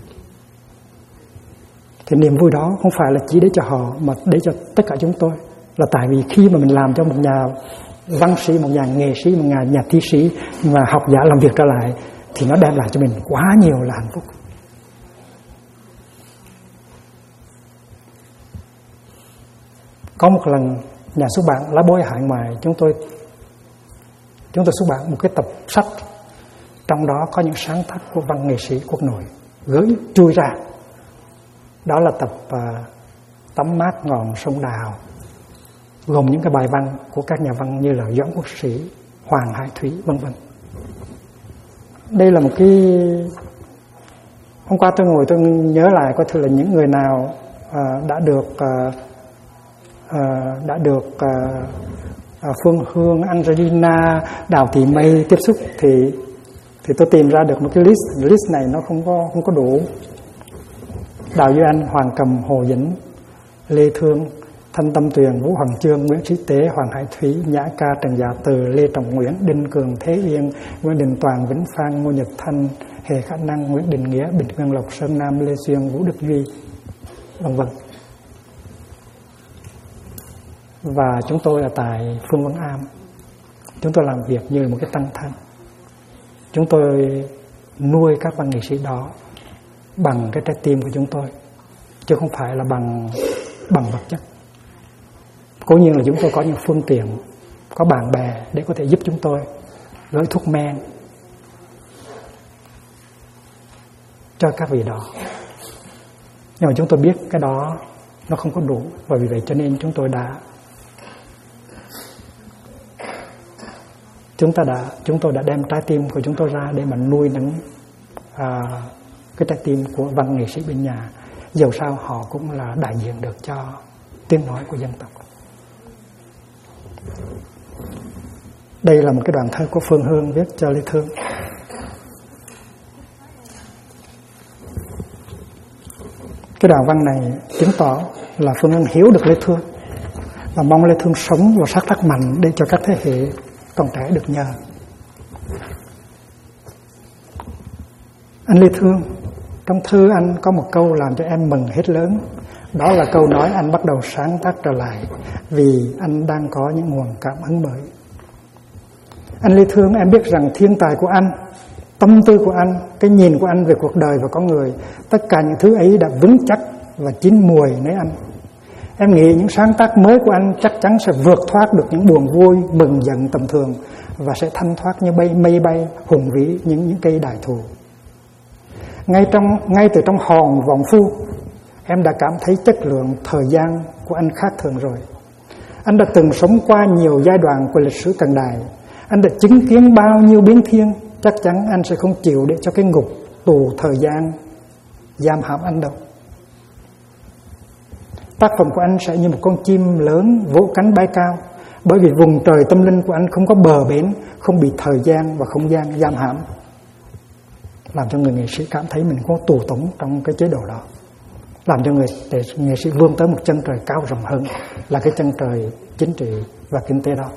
Speaker 1: Thì niềm vui đó không phải là chỉ để cho họ mà để cho tất cả chúng tôi. Là tại vì khi mà mình làm cho một nhà văn sĩ, một nhà nghệ sĩ, một nhà thi sĩ và học giả làm việc trở lại, thì nó đem lại cho mình quá nhiều là hạnh phúc. Có một lần nhà xuất bản Lá Bối Hải Ngoại chúng tôi xuất bản một cái tập sách, trong đó có những sáng tác của văn nghệ sĩ quốc nội gửi chui ra. Đó là tập Tắm Mát Ngọn Sông Đào, gồm những cái bài văn của các nhà văn như là Doãn Quốc Sĩ, Hoàng Hải Thủy, vân vân. Đây là một cái, hôm qua tôi ngồi tôi nhớ lại coi thử là những người nào đã được Phương Hương, Angelina, Đào Thị Mây tiếp xúc thì tôi tìm ra được một cái list này nó không có đủ. Đào Duy Anh, Hoàng Cầm, Hồ Dĩnh, Lê Thương, Thanh Tâm Tuyền, Vũ Hoàng Chương, Nguyễn Trí Tế, Hoàng Hải Thúy, Nhã Ca, Trần Dạ Từ, Lê Trọng Nguyễn, Đinh Cường, Thế Yên, Nguyễn Đình Toàn, Vĩnh Phan, Ngô Nhật Thanh, Hề Khả Năng, Nguyễn Đình Nghĩa, Bình Nguyên Lộc, Sơn Nam, Lê Xuyên, Vũ Đức Duy, vân vân. Và chúng tôi ở tại Phương Văn Am, chúng tôi làm việc như một cái tăng thân. Chúng tôi nuôi các văn nghệ sĩ đó bằng cái trái tim của chúng tôi, chứ không phải là bằng vật chất. Cố nhiên là chúng tôi có những phương tiện, có bạn bè để có thể giúp chúng tôi gửi thuốc men cho các vị đó. Nhưng mà chúng tôi biết cái đó nó không có đủ, và vì vậy cho nên chúng tôi đã đem trái tim của chúng tôi ra để mà nuôi nấng cái trái tim của văn nghệ sĩ bên nhà. Dầu sao họ cũng là đại diện được cho tiếng nói của dân tộc. Đây là một cái đoạn thơ của Phương Hương viết cho Lê Thương. Cái đoạn văn này chứng tỏ là Phương Hương hiểu được Lê Thương và mong Lê Thương sống và sáng tác mạnh để cho các thế hệ còn trẻ được nhờ. Anh Lê Thương, trong thư anh có một câu làm cho em mừng hết lớn. Đó là câu nói anh bắt đầu sáng tác trở lại vì anh đang có những nguồn cảm hứng mới. Anh Lê Thương, em biết rằng thiên tài của anh, tâm tư của anh, cái nhìn của anh về cuộc đời và con người, tất cả những thứ ấy đã vững chắc và chín mùi nơi anh. Em nghĩ những sáng tác mới của anh chắc chắn sẽ vượt thoát được những buồn vui, mừng giận tầm thường và sẽ thanh thoát như mây bay hùng vĩ những cây đại thụ. Ngay từ trong hòn vọng phu, em đã cảm thấy chất lượng thời gian của anh khác thường rồi. Anh đã từng sống qua nhiều giai đoạn của lịch sử cận đại. Anh đã chứng kiến bao nhiêu biến thiên. Chắc chắn anh sẽ không chịu để cho cái ngục tù thời gian giam hãm anh đâu. Tác phẩm của anh sẽ như một con chim lớn vỗ cánh bay cao, bởi vì vùng trời tâm linh của anh không có bờ bến, không bị thời gian và không gian giam hãm, làm cho người nghệ sĩ cảm thấy mình có tù túng trong cái chế độ đó, làm cho nghệ sĩ vươn tới một chân trời cao rộng hơn là cái chân trời chính trị và kinh tế đó.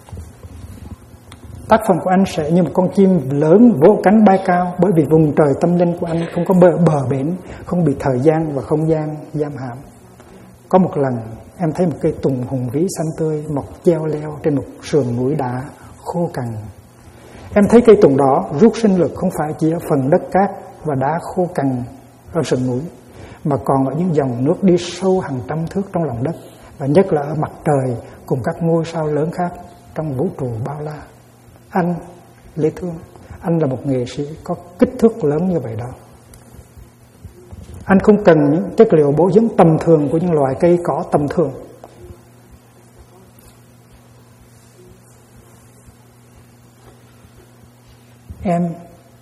Speaker 1: Tác phẩm của anh sẽ như một con chim lớn vỗ cánh bay cao, bởi vì vùng trời tâm linh của anh không có bờ bến, không bị thời gian và không gian giam hãm. Có một lần em thấy một cây tùng hùng vĩ xanh tươi mọc treo leo trên một sườn núi đá khô cằn. Em thấy cây tùng đó rút sinh lực không phải chỉ ở phần đất cát và đá khô cằn ở sườn núi, mà còn ở những dòng nước đi sâu hàng trăm thước trong lòng đất, và nhất là ở mặt trời cùng các ngôi sao lớn khác trong vũ trụ bao la. Anh, Lê Thương, anh là một nghệ sĩ có kích thước lớn như vậy đó. Anh không cần những chất liệu bổ dưỡng tầm thường của những loài cây cỏ tầm thường. Em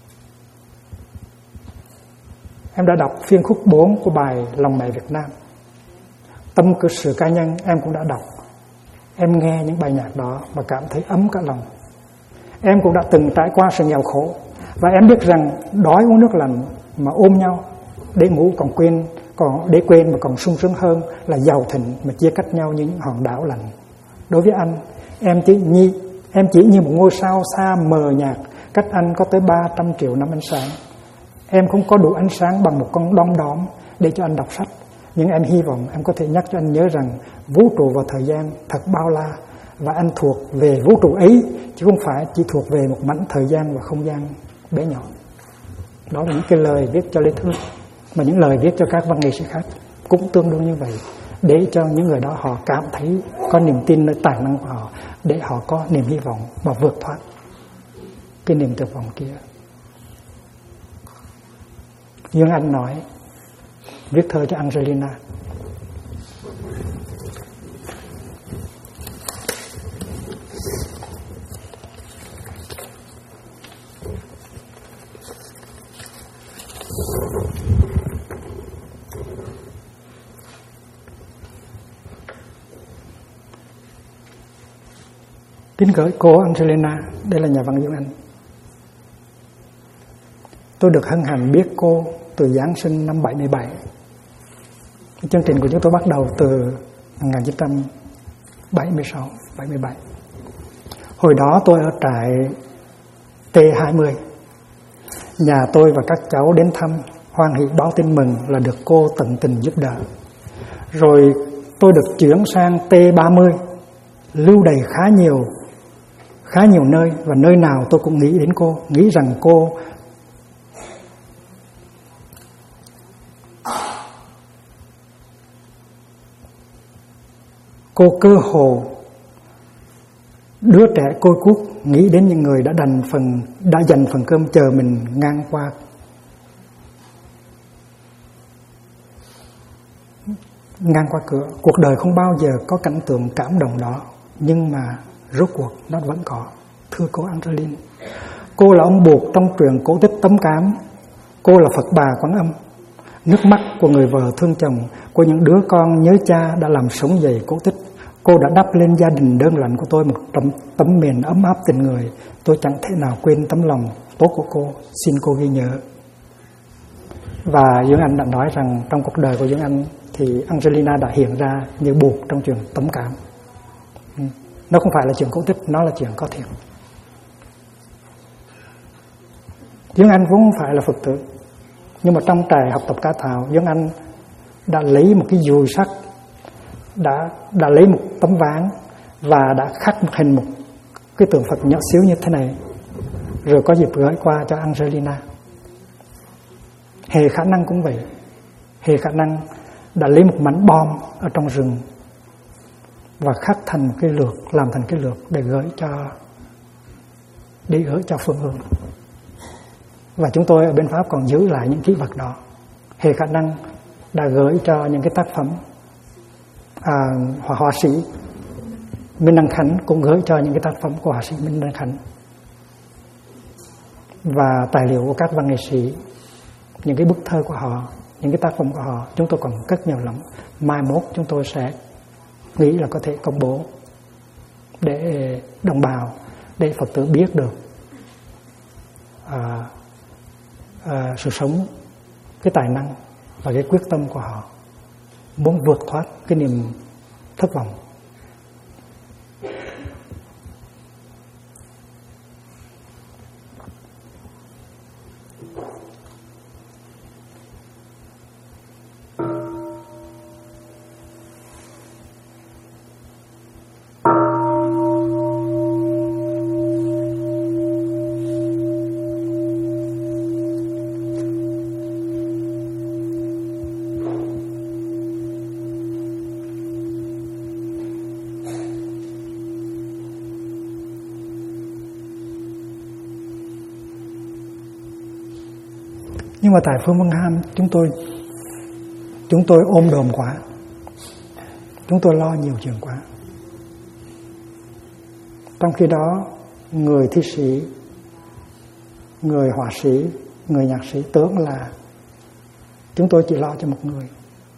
Speaker 1: đã đọc phiên khúc 4 của bài Lòng Mẹ Việt Nam. Tâm cơ sự cá nhân em cũng đã đọc. Em nghe những bài nhạc đó và cảm thấy ấm cả lòng. Em cũng đã từng trải qua sự nghèo khổ, và em biết rằng đói uống nước lạnh mà ôm nhau để ngủ để quên mà còn sung sướng hơn là giàu thịnh mà chia cách nhau như những hòn đảo lạnh. Đối với anh, em chỉ như một ngôi sao xa mờ nhạt, cách anh có tới 300 triệu năm ánh sáng. Em không có đủ ánh sáng bằng một con đom đóm để cho anh đọc sách, nhưng em hy vọng em có thể nhắc cho anh nhớ rằng vũ trụ và thời gian thật bao la, và anh thuộc về vũ trụ ấy, chứ không phải chỉ thuộc về một mảnh thời gian và không gian bé nhỏ. Đó là những cái lời viết cho Lê Thương, mà những lời viết cho các văn nghệ sĩ khác cũng tương đương như vậy, để cho những người đó họ cảm thấy có niềm tin nơi tài năng của họ, để họ có niềm hy vọng và vượt thoát cái niềm tuyệt vọng kia. Dương Anh nói, viết thơ cho Angelina. Kính gửi cô Angelina, đây là nhà văn Dương Anh. Tôi được hân hạnh biết cô từ Giáng sinh năm 77. Chương trình của chúng tôi bắt đầu từ 1976, 77. Hồi đó tôi ở trại T20. Nhà tôi và các cháu đến thăm, hoan hỷ báo tin mừng là được cô tận tình giúp đỡ. Rồi tôi được chuyển sang T30, lưu đày khá nhiều nơi, và nơi nào tôi cũng nghĩ đến cô, nghĩ rằng cô cơ hồ đứa trẻ côi cút, nghĩ đến những người đã dành phần cơm chờ mình ngang qua cửa. Cuộc đời không bao giờ có cảnh tượng cảm động đó, nhưng mà rốt cuộc nó vẫn có. Thưa cô Angeline, cô là ông buộc trong truyện cổ tích Tấm Cám, cô là Phật bà Quán Âm, nước mắt của người vợ thương chồng, của những đứa con nhớ cha đã làm sống dậy cổ tích. Cô đã đắp lên gia đình đơn lạnh của tôi một tấm mền ấm áp tình người. Tôi chẳng thể nào quên tấm lòng tốt của cô, xin cô ghi nhớ. Và Dương Anh đã nói rằng trong cuộc đời của Dương Anh thì Angelina đã hiện ra như buộc trong chuyện Tấm Cám. Nó không phải là chuyện cổ tích, nó là chuyện có thiệt. Dương Anh vốn không phải là Phật tử, nhưng mà trong trại học tập ca thảo, Dương Anh đã lấy một cái dùi sắt, đã lấy một tấm ván và đã khắc một hình một cái tượng Phật nhỏ xíu như thế này, rồi có dịp gửi qua cho Angelina. Hề Khả Năng cũng vậy. Hề Khả Năng đã lấy một mảnh bom ở trong rừng và khắc thành một cái lược, làm thành cái lược để gửi cho Phương Hương. Và chúng tôi ở bên Pháp còn giữ lại những kỷ vật đó. Hề Khả Năng đã gửi cho những cái tác phẩm, họa sĩ Minh Đăng Khánh cũng gửi cho những cái tác phẩm của họa sĩ Minh Đăng Khánh, và tài liệu của các văn nghệ sĩ, những cái bức thơ của họ, những cái tác phẩm của họ, chúng tôi còn rất nhiều lắm. Mai mốt chúng tôi sẽ nghĩ là có thể công bố để đồng bào, để Phật tử biết được sự sống, cái tài năng và cái quyết tâm của họ muốn vượt thoát cái niềm thất vọng. Nhưng mà tại Phương Văn Ham chúng tôi ôm đồm quá, chúng tôi lo nhiều chuyện quá. Trong khi đó, người thi sĩ, người họa sĩ, người nhạc sĩ tưởng là chúng tôi chỉ lo cho một người.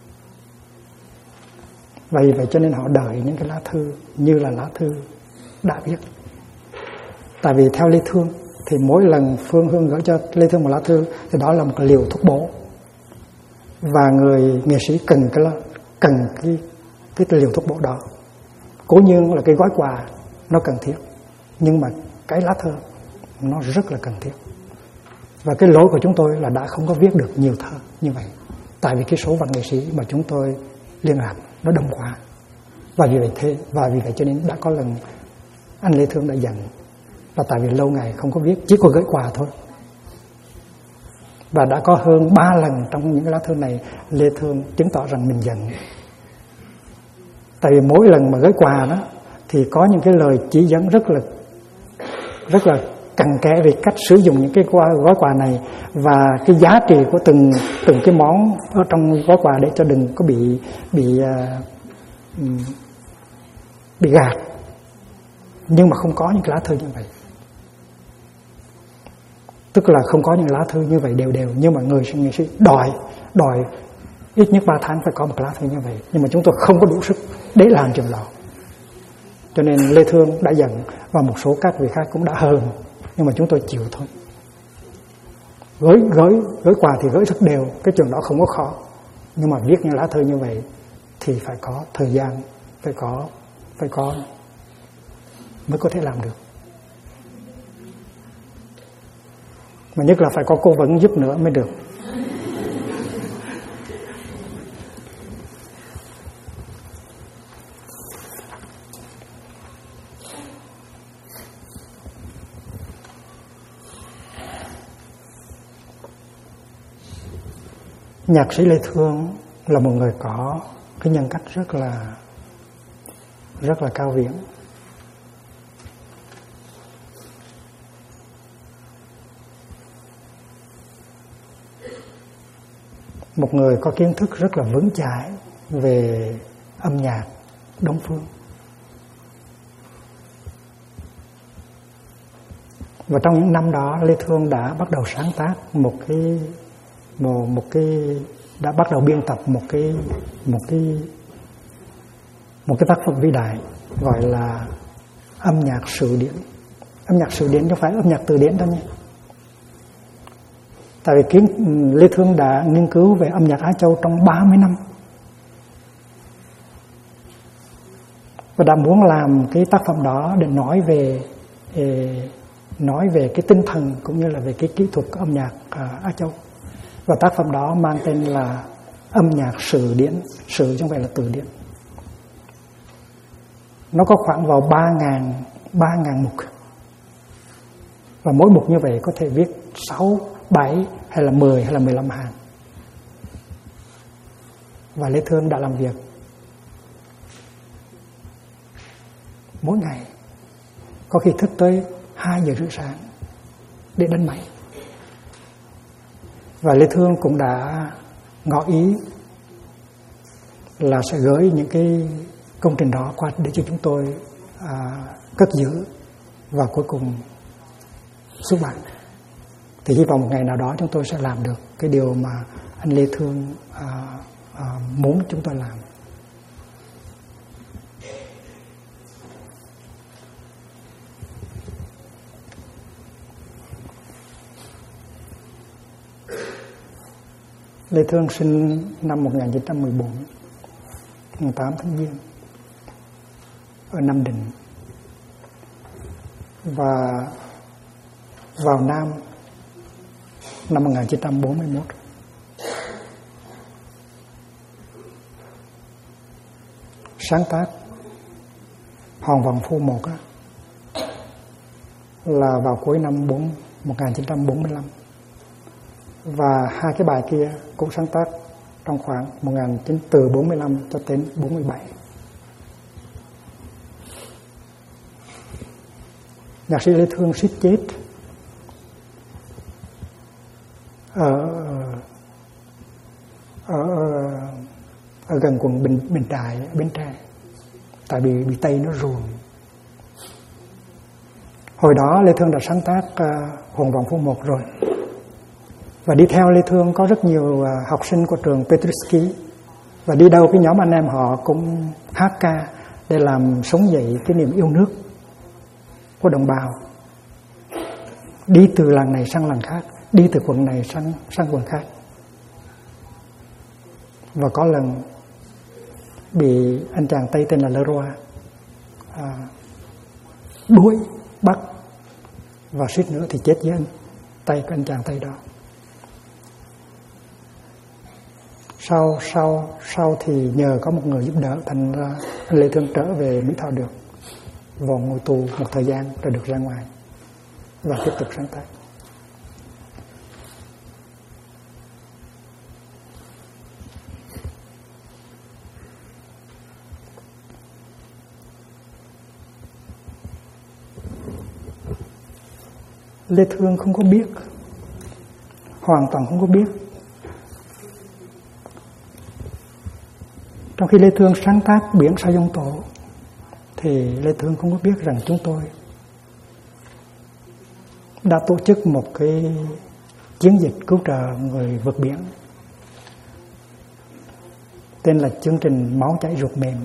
Speaker 1: Vậy cho nên họ đợi những cái lá thư như là lá thư đã viết. Tại vì theo Lê Thương thì mỗi lần Phương Hương gửi cho Lê Thương một lá thư thì đó là một liều thuốc bổ, và người nghệ sĩ cần cái liều thuốc bổ đó. Cố nhiên là cái gói quà nó cần thiết, nhưng mà cái lá thư nó rất là cần thiết. Và cái lỗi của chúng tôi là đã không có viết được nhiều thơ như vậy, tại vì cái số văn nghệ sĩ mà chúng tôi liên lạc nó đông quá, Và vì vậy cho nên đã có lần anh Lê Thương đã giận là tại vì lâu ngày không có viết, chỉ có gửi quà thôi. Và đã có hơn 3 lần trong những lá thư này Lê Thương chứng tỏ rằng mình giận. Tại vì mỗi lần mà gửi quà đó thì có những cái lời chỉ dẫn rất là cặn kẽ về cách sử dụng những cái gói quà này và cái giá trị của từng cái món ở trong gói quà để cho đừng có bị gạt. Nhưng mà không có những cái lá thư như vậy. Tức là không có những lá thư như vậy đều, nhưng mà người nghệ sĩ đòi ít nhất 3 tháng phải có một lá thư như vậy. Nhưng mà chúng tôi không có đủ sức để làm chuyện đó. Cho nên Lê Thương đã giận và một số các vị khác cũng đã hờn, nhưng mà chúng tôi chịu thôi. Gửi quà thì gửi rất đều, cái chuyện đó không có khó. Nhưng mà viết những lá thư như vậy thì phải có thời gian, phải có mới có thể làm được. Mà nhất là phải có cố vấn giúp nữa mới được. Nhạc sĩ Lê Thương là một người có cái nhân cách rất là cao viễn. Một người có kiến thức rất là vững chãi về âm nhạc Đông phương. Và trong những năm đó Lê Thương đã bắt đầu sáng tác đã bắt đầu biên tập một cái tác phẩm vĩ đại gọi là âm nhạc sử điển. Âm nhạc sử điển không phải âm nhạc từ điển đâu nhé. Tại vì Lê Thương đã nghiên cứu về âm nhạc Á Châu trong 30 năm và đã muốn làm cái tác phẩm đó để nói về cái tinh thần cũng như là về cái kỹ thuật của âm nhạc Á Châu. Và tác phẩm đó mang tên là âm nhạc sử điển, sử chứ không phải là từ điển. Nó có khoảng vào 3.000 mục. Và mỗi mục như vậy có thể viết 6, 7 hay là 10 hay là 15 hàng. Và Lê Thương đã làm việc mỗi ngày, có khi thức tới 2 giờ rưỡi sáng để đánh máy. Và Lê Thương cũng đã ngỏ ý là sẽ gửi những cái công trình đó qua để cho chúng tôi cất giữ và cuối cùng xuất bản. Thì hy vọng một ngày nào đó chúng tôi sẽ làm được cái điều mà anh Lê Thương muốn chúng tôi làm. Lê Thương sinh năm 1914, ngày 8 tháng Giêng ở Nam Định và vào Nam năm 1941. Sáng tác Hòn Vọng Phu 1 là vào cuối năm 1945. Và hai cái bài kia cũng sáng tác trong khoảng từ 45 cho đến 47. Nhạc sĩ Lê Thương suýt chết ở gần quận Bình Đại, Bến Tre, tại vì bị Tây nó ruồng. Hồi đó Lê Thương đã sáng tác Hòn Vọng Phu 1 rồi. Và đi theo Lê Thương có rất nhiều học sinh của trường Petritsky. Và đi đâu cái nhóm anh em họ cũng hát ca để làm sống dậy cái niềm yêu nước của đồng bào. Đi từ làng này sang làng khác, đi từ quận này sang quận khác. Và có lần bị anh chàng Tây tên là Leroy đuổi, bắt và suýt nữa thì chết dưới tay của anh chàng Tây đó. Sau thì nhờ có một người giúp đỡ, thành ra anh Lê Thương trở về Mỹ Tho được, vào ngồi tù một thời gian rồi được ra ngoài và tiếp tục sáng tác. Lê Thương không có biết, hoàn toàn không có biết. Trong khi Lê Thương sáng tác Biển Sao Giông Tổ thì Lê Thương không có biết rằng chúng tôi đã tổ chức một cái chiến dịch cứu trợ người vượt biển tên là chương trình Máu Chảy Ruột Mềm.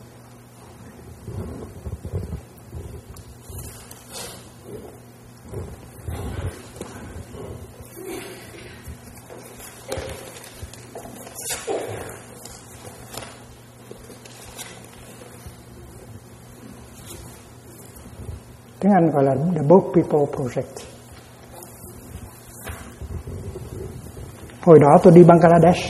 Speaker 1: Tiếng Anh gọi là The Boat People Project. Hồi đó tôi đi Bangladesh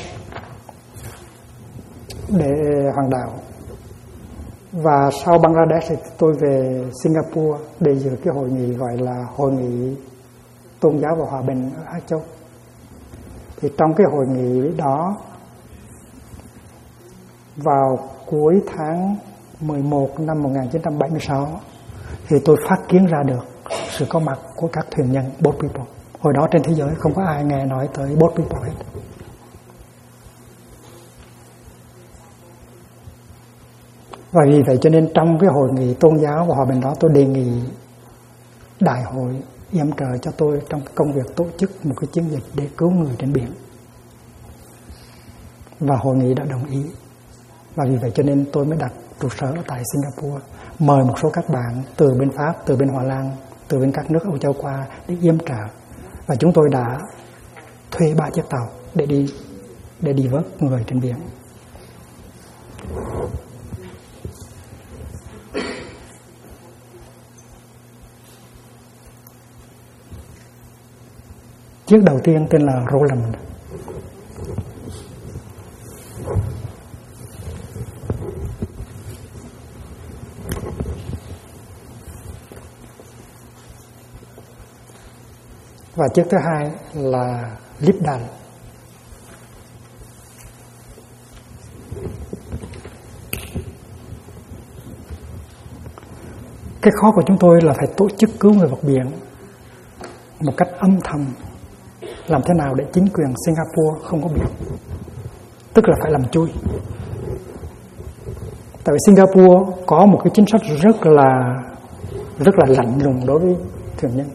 Speaker 1: để hoàng đạo, và sau Bangladesh thì tôi về Singapore để dự cái hội nghị gọi là Hội nghị Tôn giáo và Hòa bình ở Á Châu. Thì trong cái hội nghị đó, vào cuối tháng 11 năm 1976 thì tôi phát kiến ra được sự có mặt của các thuyền nhân Boat People. Hồi đó trên thế giới không có ai nghe nói tới Boat People hết. Và vì vậy cho nên trong cái hội nghị tôn giáo và hòa bình đó, tôi đề nghị đại hội yểm trợ cho tôi trong cái công việc tổ chức một cái chiến dịch để cứu người trên biển. Và hội nghị đã đồng ý. Và vì vậy cho nên tôi mới đặt trụ sở tại Singapore, mời một số các bạn từ bên Pháp, từ bên Hoa Lan, từ bên các nước Âu Châu qua để yểm trợ. Và chúng tôi đã thuê 3 chiếc tàu để đi vớt người trên biển. Chiếc đầu tiên tên là Roland. Và chiếc thứ hai là Lipdan. Cái khó của chúng tôi là phải tổ chức cứu người vượt biển một cách âm thầm. Làm thế nào để chính quyền Singapore không có biết? Tức là phải làm chui. Tại vì Singapore có một cái chính sách rất là lạnh lùng đối với thuyền nhân.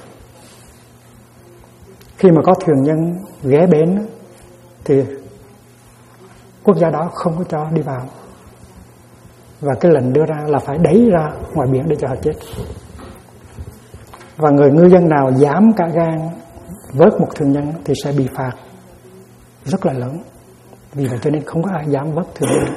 Speaker 1: Khi mà có thuyền nhân ghé bến thì quốc gia đó không có cho đi vào. Và cái lệnh đưa ra là phải đẩy ra ngoài biển để cho họ chết. Và người ngư dân nào dám cả gan vớt một thuyền nhân thì sẽ bị phạt rất là lớn. Vì vậy cho nên không có ai dám vớt thuyền nhân.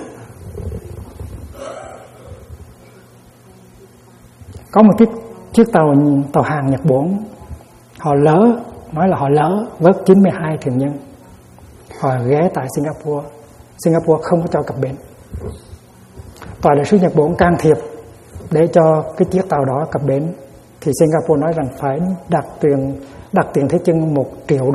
Speaker 1: Có một chiếc tàu hàng Nhật Bản, họ lỡ vớt 92 thuyền nhân. Họ ghé tại Singapore. Singapore không có cho cập bến. Tòa đại sứ Nhật Bản can thiệp để cho cái chiếc tàu đó cập bến. Thì Singapore nói rằng phải đặt tiền thế chân $1 triệu.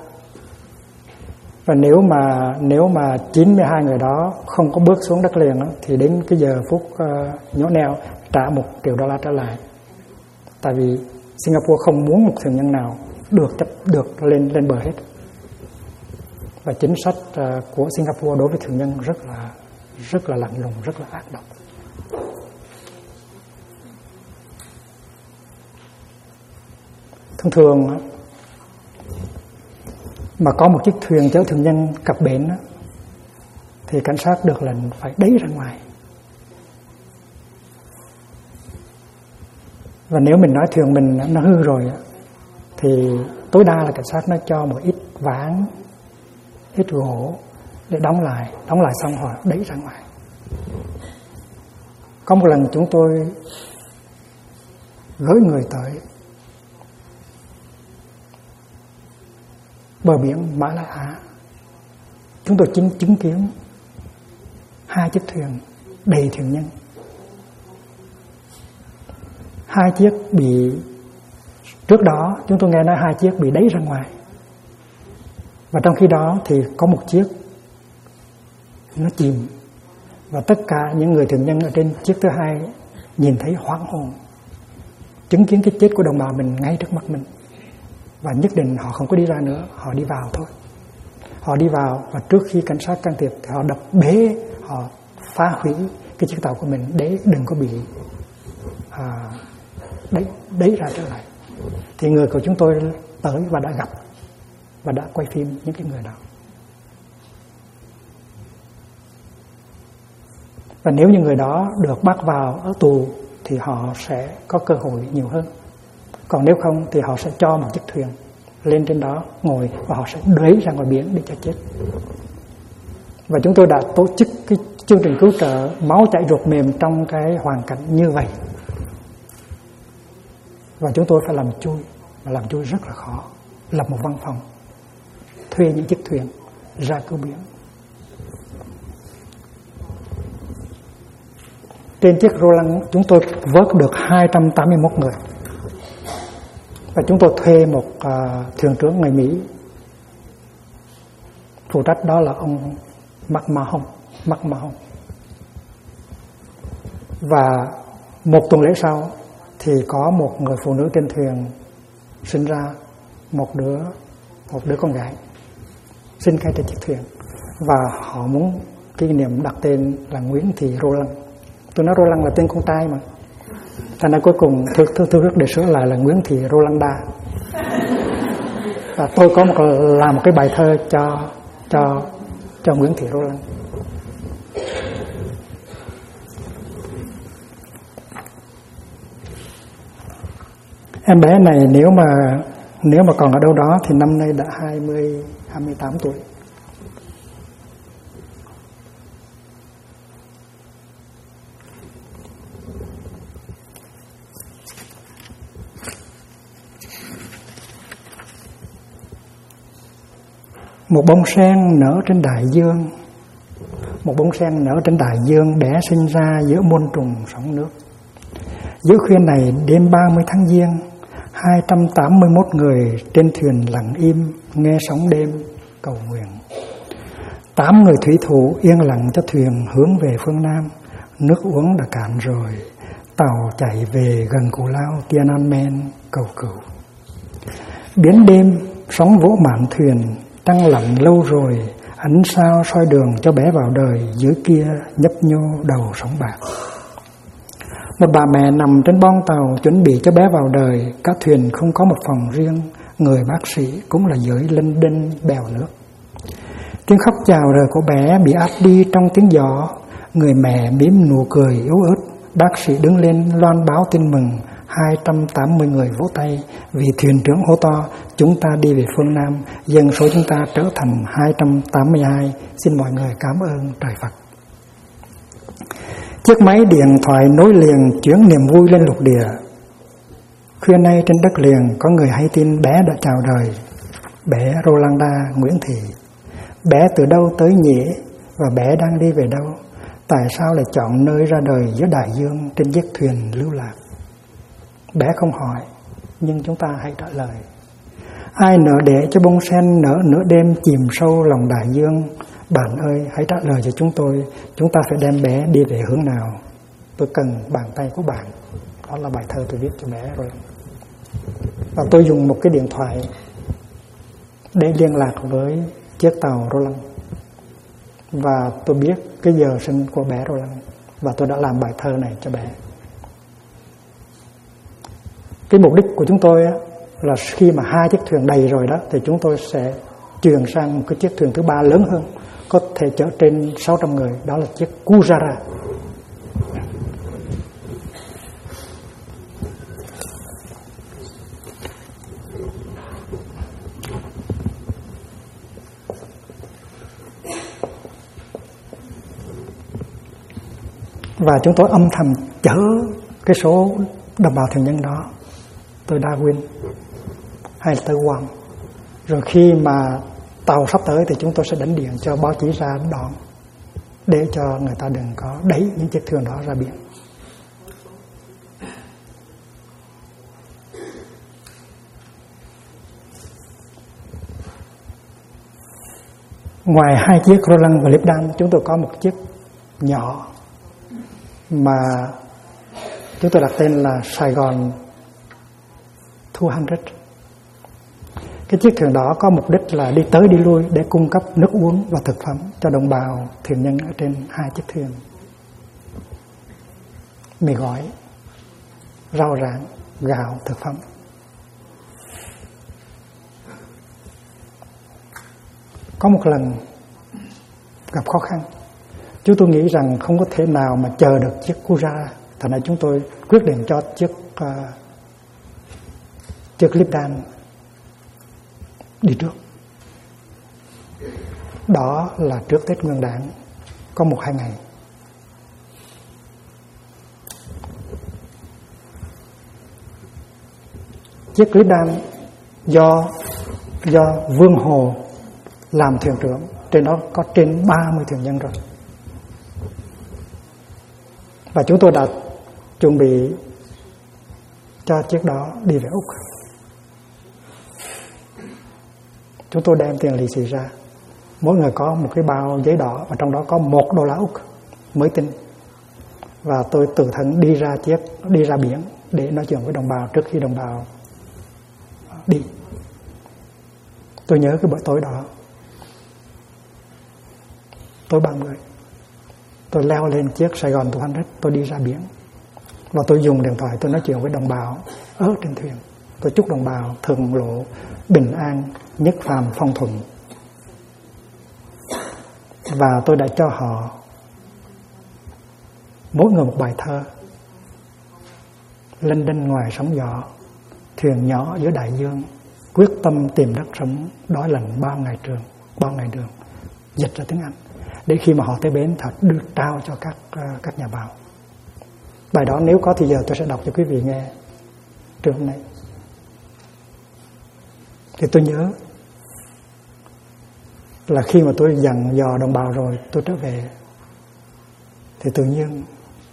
Speaker 1: Và nếu mà 92 người đó không có bước xuống đất liền thì đến cái giờ phút nhổ neo trả $1 triệu trở lại. Tại vì Singapore không muốn một thuyền nhân nào được lên bờ hết. Và chính sách của Singapore đối với thuyền nhân rất là lạnh lùng, rất là ác độc. Thường mà có một chiếc thuyền chở thuyền nhân cập bến thì cảnh sát được lệnh phải đẩy ra ngoài. Và nếu mình nói thuyền mình nó hư rồi thì tối đa là cảnh sát nó cho một ít ván, ít gỗ để đóng lại xong họ đẩy ra ngoài. Có một lần chúng tôi gửi người tới bờ biển Mã Lai Á chúng tôi chứng kiến 2 chiếc thuyền đầy thuyền nhân. 2 chiếc bị, trước đó chúng tôi nghe nói 2 chiếc bị đẩy ra ngoài, và trong khi đó thì có một chiếc nó chìm, và tất cả những người thuyền nhân ở trên chiếc thứ 2 nhìn thấy hoảng hồn, chứng kiến cái chết của đồng bào mình ngay trước mặt mình, và nhất định họ không có đi ra nữa, họ đi vào thôi. Họ đi vào, và trước khi cảnh sát can thiệp thì họ đập bế, họ phá hủy cái chiếc tàu của mình để đừng có bị đẩy ra trở lại. Thì người của chúng tôi tới và đã gặp và đã quay phim những cái người đó. Và nếu như người đó được bắt vào ở tù thì họ sẽ có cơ hội nhiều hơn. Còn nếu không thì họ sẽ cho một chiếc thuyền lên trên đó ngồi, và họ sẽ đẩy ra ngoài biển để cho chết. Và chúng tôi đã tổ chức cái chương trình cứu trợ máu chảy ruột mềm trong cái hoàn cảnh như vậy. Và chúng tôi phải làm chui, và làm chui rất là khó. Lập một văn phòng, thuê những chiếc thuyền ra cứu biển. Trên chiếc Roland chúng tôi vớt được 281 người. Và chúng tôi thuê một thuyền trưởng người Mỹ phụ trách, đó là ông McMahon. Và một tuần lễ sau thì có một người phụ nữ trên thuyền sinh ra một đứa con gái, sinh ngay trên chiếc thuyền, và họ muốn kỷ niệm đặt tên là Nguyễn Thị Roland. Tôi nói Roland là tên con trai mà, thành ra cuối cùng tôi rất để sửa lại là Nguyễn Thị Rolanda. Và tôi có làm một cái bài thơ cho Nguyễn Thị Roland. Em bé này nếu mà còn ở đâu đó thì năm nay đã 28 tuổi. Một bông sen nở trên đại dương, một bông sen nở trên đại dương đẻ sinh ra giữa muôn trùng sóng nước. Giữa khuya này đêm 30 tháng Giêng, 281 người trên thuyền lặng im nghe sóng đêm cầu nguyện. 8 người thủy thủ yên lặng cho thuyền hướng về phương Nam. Nước uống đã cạn rồi, tàu chạy về gần Cù Lao Tiananmen cầu cửu. Biển đêm sóng vỗ mạn thuyền, trăng lặng lâu rồi, ánh sao soi đường cho bé vào đời, dưới kia nhấp nhô đầu sóng bạc. Một bà mẹ nằm trên boong tàu chuẩn bị cho bé vào đời, các thuyền không có một phòng riêng, người bác sĩ cũng là dưới lênh đênh bèo nước. Tiếng khóc chào đời của bé bị át đi trong tiếng gió, người mẹ mím nụ cười yếu ớt, bác sĩ đứng lên loan báo tin mừng. 280 người vỗ tay vì thuyền trưởng hô to, chúng ta đi về phương Nam, dân số chúng ta trở thành 282, xin mọi người cảm ơn trời Phật. Chiếc máy điện thoại nối liền chuyển niềm vui lên lục địa. Khuya nay trên đất liền có người hay tin bé đã chào đời, bé Rolanda Nguyễn Thị. Bé từ đâu tới nhỉ, và bé đang đi về đâu? Tại sao lại chọn nơi ra đời giữa đại dương trên chiếc thuyền lưu lạc? Bé không hỏi, nhưng chúng ta hãy trả lời. Ai nỡ để cho bông sen nở nửa đêm chìm sâu lòng đại dương? Bạn ơi, hãy trả lời cho chúng tôi. Chúng ta phải đem bé đi về hướng nào? Tôi cần bàn tay của bạn. Đó là bài thơ tôi viết cho bé rồi. Và tôi dùng một cái điện thoại để liên lạc với chiếc tàu Roland. Và tôi biết cái giờ sinh của bé Roland, và tôi đã làm bài thơ này cho bé. Cái mục đích của chúng tôi là khi mà 2 chiếc thuyền đầy rồi đó, thì chúng tôi sẽ chuyển sang một cái chiếc thuyền thứ 3 lớn hơn, có thể chở trên 600 người, đó là chiếc Kujara. Và chúng tôi âm thầm chở cái số đồng bào thuyền nhân đó tới Darwin hay là tới Guam. Rồi khi mà tàu sắp tới thì chúng tôi sẽ đánh điện cho báo chí ra đón, để cho người ta đừng có đẩy những chiếc thuyền đó ra biển. Ngoài 2 chiếc Roland và Lipdan, chúng tôi có một chiếc nhỏ mà chúng tôi đặt tên là Sài Gòn 200. Cái chiếc thuyền đó có mục đích là đi tới đi lui để cung cấp nước uống và thực phẩm cho đồng bào thuyền nhân ở trên 2 chiếc thuyền. Mì gói, rau rang, gạo, thực phẩm. Có một lần gặp khó khăn, chúng tôi nghĩ rằng không có thể nào mà chờ được chiếc Cura, thành ra chúng tôi quyết định cho chiếc Lipdan đi trước. Đó là trước Tết Nguyên Đán, có 1-2 ngày. Chiếc Lipdan do Vương Hồ làm thuyền trưởng, trên đó có trên 30 thuyền nhân rồi. Và chúng tôi đã chuẩn bị cho chiếc đó đi về Úc. Chúng tôi đem tiền lì xì ra, mỗi người có một cái bao giấy đỏ và trong đó có $1 Úc mới tinh. Và tôi tự thân đi ra biển để nói chuyện với đồng bào trước khi đồng bào đi. Tôi nhớ cái buổi tối đó, tối 30, tôi leo lên chiếc Sài Gòn 200, tôi đi ra biển và tôi dùng điện thoại tôi nói chuyện với đồng bào ở trên thuyền. Tôi chúc đồng bào thường lộ bình an, nhất phàm phong thuận. Và tôi đã cho họ mỗi người một bài thơ: lênh đênh ngoài sóng gió, thuyền nhỏ giữa đại dương, quyết tâm tìm đất sống, đói lành bao ngày đường. Dịch ra tiếng Anh để khi mà họ tới bến thật đưa trao cho các nhà báo. Bài đó nếu có thì giờ tôi sẽ đọc cho quý vị nghe trưa hôm nay. Thì tôi nhớ là khi mà tôi dặn dò đồng bào rồi tôi trở về thì tự nhiên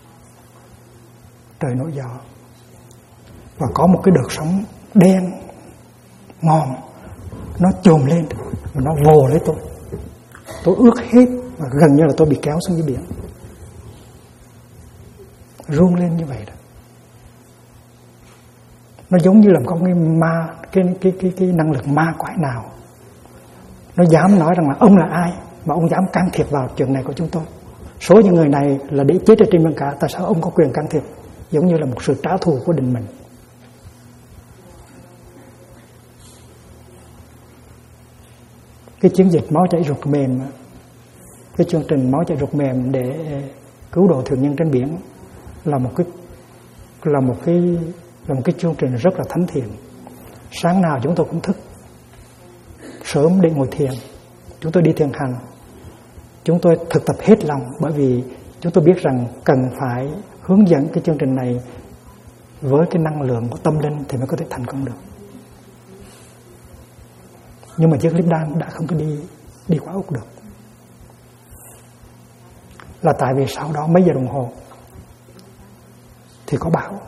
Speaker 1: trời nổi gió và có một cái đợt sóng đen ngòm nó chồm lên và nó vồ lấy tôi. Tôi ướt hết và gần như là tôi bị kéo xuống dưới biển, run lên như vậy đó. Nó giống như là có cái năng lực ma quái nào nó dám nói rằng là ông là ai mà ông dám can thiệp vào chuyện này của chúng tôi. Số những người này là để chết ở trên biển cả, tại sao ông có quyền can thiệp? Giống như là một sự trả thù của định mình. Cái chiến dịch máu chảy ruột mềm, cái chương trình máu chảy ruột mềm để cứu độ thuyền nhân trên biển là một cái chương trình rất là thánh thiện. Sáng nào chúng tôi cũng thức sớm để ngồi thiền. Chúng tôi đi thiền hành. Chúng tôi thực tập hết lòng, bởi vì chúng tôi biết rằng cần phải hướng dẫn cái chương trình này với cái năng lượng của tâm linh thì mới có thể thành công được. Nhưng mà chiếc Lipdan đã không có đi qua Úc được, là tại vì sau đó mấy giờ đồng hồ thì có bão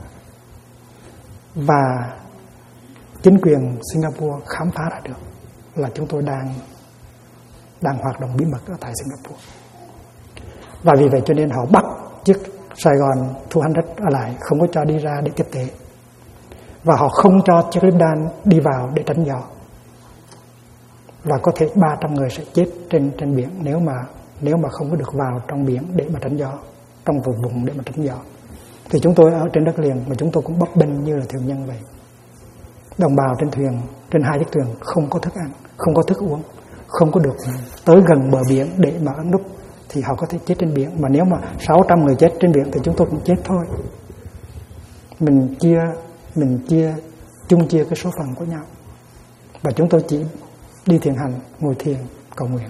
Speaker 1: và chính quyền Singapore khám phá ra được là chúng tôi đang hoạt động bí mật ở tại Singapore. Và vì vậy cho nên họ bắt chiếc Sài Gòn 200 ở lại, không có cho đi ra để tiếp tế, và họ không cho chiếc Lipdan đi vào để tránh gió. Và có thể 300 người sẽ chết trên biển nếu mà không có được vào trong biển để mà tránh gió, trong vùng để mà tránh gió. Thì chúng tôi ở trên đất liền mà chúng tôi cũng bấp bênh như là thuyền nhân vậy. Đồng bào trên thuyền, trên 2 chiếc thuyền không có thức ăn, không có thức uống, không có được tới gần bờ biển để mà ẩn núp, thì họ có thể chết trên biển. Mà nếu mà 600 người chết trên biển thì chúng tôi cũng chết thôi. Mình chung chia cái số phận của nhau. Và chúng tôi chỉ đi thiền hành, ngồi thiền, cầu nguyện.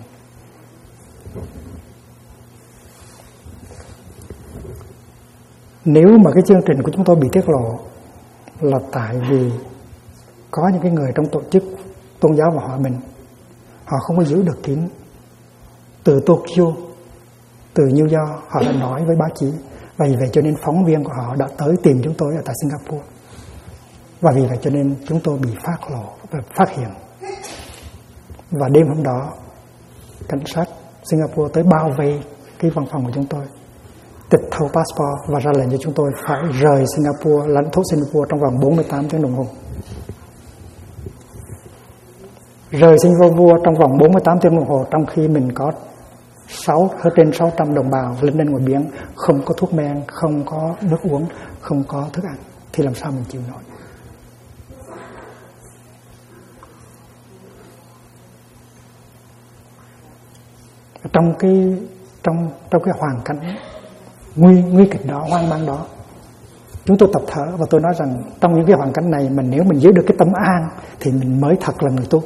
Speaker 1: Nếu mà cái chương trình của chúng tôi bị tiết lộ là tại vì có những cái người trong tổ chức tôn giáo và họ không có giữ được kín. Từ Tokyo, từ New York họ đã nói với báo chí, và vì vậy cho nên phóng viên của họ đã tới tìm chúng tôi ở tại Singapore. Và vì vậy cho nên chúng tôi bị phát hiện. Và đêm hôm đó cảnh sát Singapore tới bao vây cái văn phòng của chúng tôi, tịch thu passport và ra lệnh cho chúng tôi phải rời Singapore, lãnh thổ Singapore trong vòng 48 tiếng đồng hồ. Rời Singapore trong vòng 48 tiếng đồng hồ trong khi mình có hơn trên 600 đồng bào lên lên ngoài biển, không có thuốc men, không có nước uống, không có thức ăn, thì làm sao mình chịu nổi. Trong cái hoàn cảnh nguy kịch đó, hoang mang đó, chúng tôi tập thở, và tôi nói rằng trong những cái hoàn cảnh này mà nếu mình giữ được cái tâm an thì mình mới thật là người tu.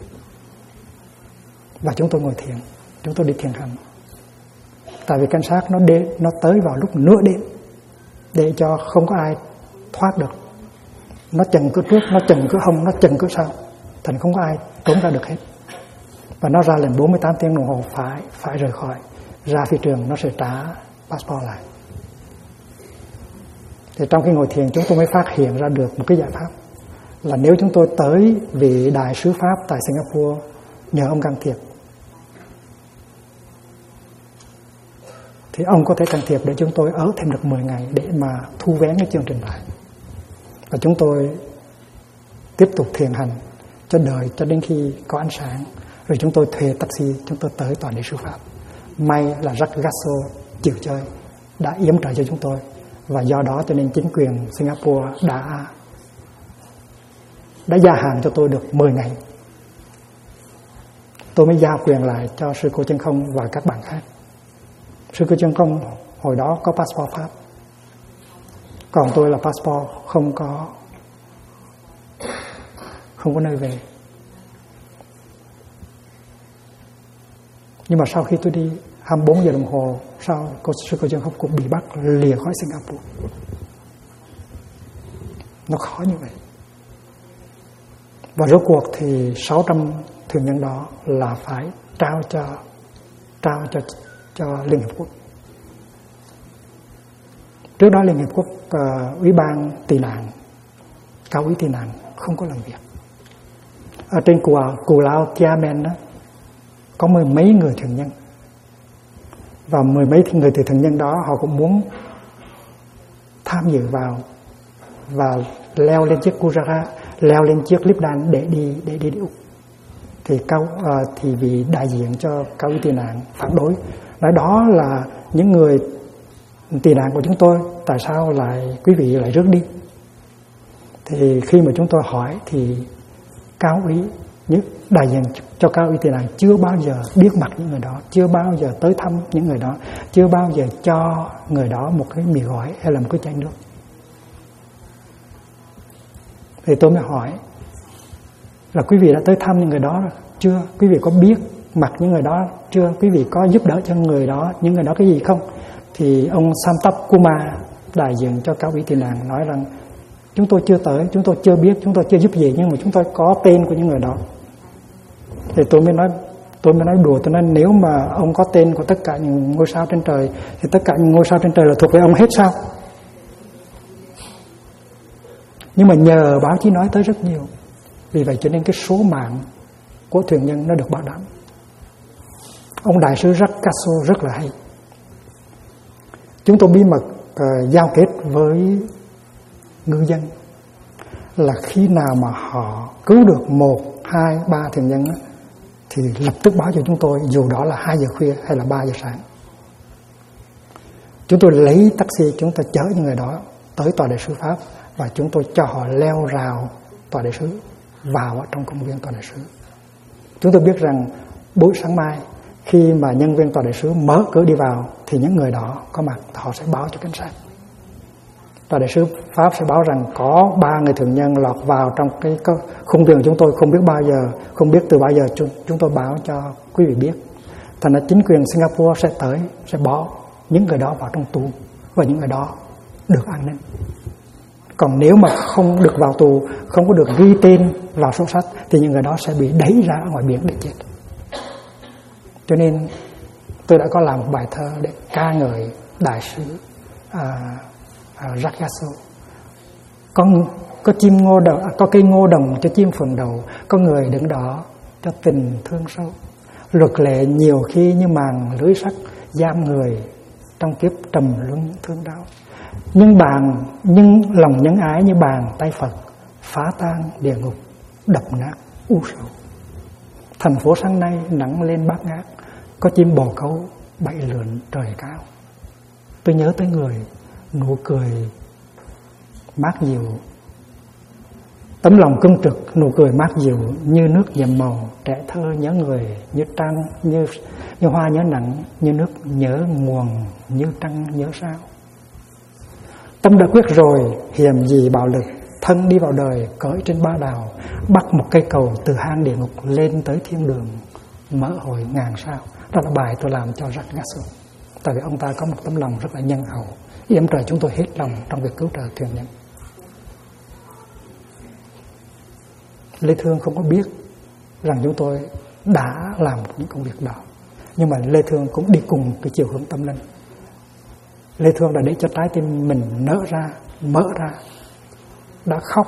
Speaker 1: Và chúng tôi ngồi thiền, chúng tôi đi thiền hành. Tại vì cảnh sát nó tới vào lúc nửa đêm để cho không có ai thoát được. Nó chừng cửa trước, nó chừng cửa hông, nó chừng cửa sau, thành không có ai trốn ra được hết. Và nó ra lệnh 48 tiếng đồng hồ phải rời khỏi, ra phi trường nó sẽ trả passport lại. Thì trong khi ngồi thiền chúng tôi mới phát hiện ra được một cái giải pháp, là nếu chúng tôi tới vị đại sứ Pháp tại Singapore nhờ ông can thiệp, thì ông có thể can thiệp để chúng tôi ở thêm được 10 ngày để mà thu vén cái chương trình lại. Và chúng tôi tiếp tục thiền hành cho đến khi có ánh sáng. Rồi chúng tôi thuê taxi, chúng tôi tới tòa đại sứ Pháp. May là Jacques Gassot chịu chơi, đã yểm trợ cho chúng tôi. Và do đó cho nên chính quyền Singapore đã gia hạn cho tôi được 10 ngày. Tôi mới giao quyền lại cho sư cô Chân Không và các bạn khác. Sư cô Chân Không hồi đó có passport Pháp, còn tôi là passport không có nơi về. Nhưng mà sau khi tôi đi 24 giờ đồng hồ sau, sư cô Chân Không cũng bị bắt lìa khỏi Singapore. Nó khó như vậy. Và rốt cuộc thì 600 thuyền nhân đó là phải trao cho Liên Hiệp Quốc. Trước đó Liên Hiệp Quốc, Ủy ban tị nạn, cao ủy tị nạn không có làm việc. Ở trên Cù Lao Kiamen đó, có mười mấy người thuyền nhân. Và mười mấy người từ thuyền nhân đó họ cũng muốn tham dự vào và leo lên chiếc Kujara, leo lên chiếc Lipdan để đi Úc. Thì vì đại diện cho cao ủy tị nạn phản đối, nói đó là những người tị nạn của chúng tôi, tại sao quý vị lại rước đi. Thì khi mà chúng tôi hỏi thì cao ủy, đại diện cho cao ủy tị nạn chưa bao giờ biết mặt những người đó, chưa bao giờ tới thăm những người đó, chưa bao giờ cho người đó một cái mì gói hay là một cái chai nước. Thì tôi mới hỏi là quý vị đã tới thăm những người đó chưa? Quý vị có biết mặt những người đó chưa? Quý vị có giúp đỡ cho những người đó cái gì không? Thì ông Samtap Kumar, đại diện cho cao ủy tị nạn, nói rằng chúng tôi chưa tới, chúng tôi chưa biết, chúng tôi chưa giúp gì, nhưng mà chúng tôi có tên của những người đó. Thì tôi mới nói đùa, tôi nói nếu mà ông có tên của tất cả những ngôi sao trên trời thì tất cả những ngôi sao trên trời là thuộc về ông hết sao? Nhưng mà nhờ báo chí nói tới rất nhiều, vì vậy cho nên cái số mạng của thuyền nhân nó được bảo đảm. Ông đại sứ Jacques Gassot rất là hay. Chúng tôi bí mật giao kết với ngư dân là khi nào mà họ cứu được 1, 2, 3 thuyền nhân thì lập tức báo cho chúng tôi, dù đó là 2 giờ khuya hay là 3 giờ sáng. Chúng tôi lấy taxi, chúng tôi chở những người đó tới tòa đại sứ Pháp và chúng tôi cho họ leo rào tòa đại sứ vào trong công viên tòa đại sứ. Chúng tôi biết rằng buổi sáng mai khi mà nhân viên tòa đại sứ mở cửa đi vào thì những người đó có mặt, họ sẽ báo cho cảnh sát. Tòa đại sứ Pháp sẽ báo rằng có 3 người thuyền nhân lọt vào trong cái khung thuyền chúng tôi, không biết từ bao giờ chúng tôi báo cho quý vị biết. Thành ra chính quyền Singapore sẽ tới, sẽ bỏ những người đó vào trong tù và những người đó được an ninh. Còn nếu mà không được vào tù, không có được ghi tên vào sổ sách thì những người đó sẽ bị đẩy ra ngoài biển để chết. Cho nên tôi đã có làm một bài thơ để ca ngợi đại sứ Jacques Yasso. Có chim ngô đồng, có cây ngô đồng cho chim phượng đầu, có người đứng đó cho tình thương sâu. Luật lệ nhiều khi như màn lưới sắt giam người trong kiếp trầm luân thương đau. Nhưng lòng nhân ái như bàn tay Phật phá tan địa ngục, đập nát u sầu. Thành phố sáng nay nắng lên bát ngát, có chim bồ câu bay lượn trời cao. Tôi nhớ tới người, nụ cười mát dịu, tấm lòng cương trực, nụ cười mát dịu như nước dầm màu. Trẻ thơ nhớ người, như trăng, như hoa nhớ nắng, như nước nhớ nguồn, như trăng nhớ sao. Tâm đã quyết rồi, hiềm gì bạo lực, thân đi vào đời cởi trên ba đào, bắt một cây cầu từ hang địa ngục lên tới thiên đường, mở hội ngàn sao. Đó là bài tôi làm cho Jacques Yasso. Tại vì ông ta có một tấm lòng rất là nhân hậu, yểm trợ chúng tôi hết lòng trong việc cứu trợ thuyền nhân. Lê Thương không có biết rằng chúng tôi đã làm những công việc đó, nhưng mà Lê Thương cũng đi cùng cái chiều hướng tâm linh. Lê Thương đã để cho trái tim mình nở ra, mở ra, đã khóc,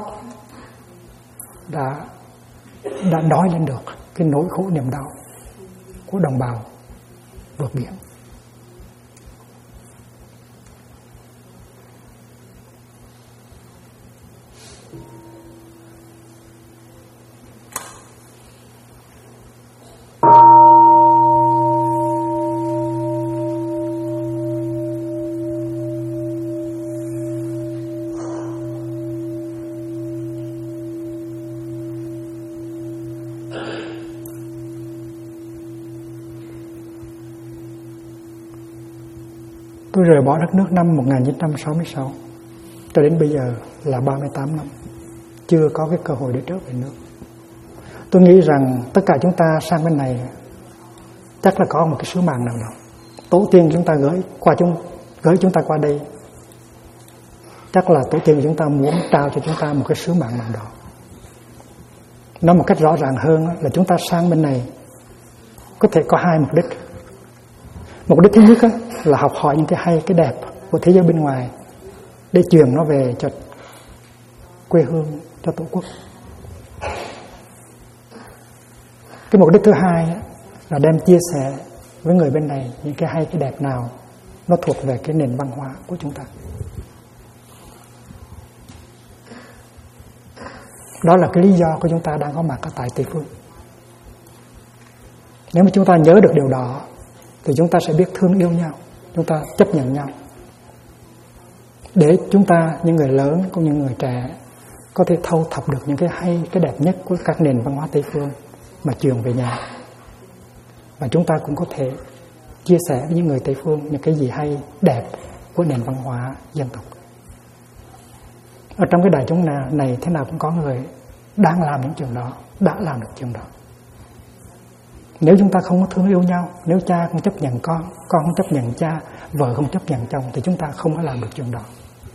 Speaker 1: đã nói lên được cái nỗi khổ niềm đau của đồng bào vượt biển. Tôi rời bỏ đất nước năm 1966, cho đến bây giờ là 38 năm, chưa có cái cơ hội để trở về nước. Tôi nghĩ rằng tất cả chúng ta sang bên này chắc là có một cái sứ mạng nào đó. Tổ tiên chúng ta gửi chúng ta qua đây, chắc là tổ tiên của chúng ta muốn trao cho chúng ta một cái sứ mạng nào đó. Nói một cách rõ ràng hơn là chúng ta sang bên này có thể có hai mục đích. Mục đích thứ nhất là học hỏi những cái hay, cái đẹp của thế giới bên ngoài để truyền nó về cho quê hương, cho tổ quốc. Cái mục đích thứ hai là đem chia sẻ với người bên này những cái hay, cái đẹp nào nó thuộc về cái nền văn hóa của chúng ta. Đó là cái lý do của chúng ta đang có mặt ở tại Tây Phương. Nếu mà chúng ta nhớ được điều đó thì chúng ta sẽ biết thương yêu nhau, chúng ta chấp nhận nhau, để chúng ta, những người lớn cũng như người trẻ, có thể thâu thập được những cái hay, cái đẹp nhất của các nền văn hóa Tây Phương mà truyền về nhà. Và chúng ta cũng có thể chia sẻ với những người Tây Phương những cái gì hay, đẹp của nền văn hóa dân tộc. Ở trong cái đại chúng này thế nào cũng có người đang làm những chuyện đó, đã làm được chuyện đó. Nếu chúng ta không có thương yêu nhau, nếu cha không chấp nhận con không chấp nhận cha, vợ không chấp nhận chồng, thì chúng ta không có làm được chuyện đó.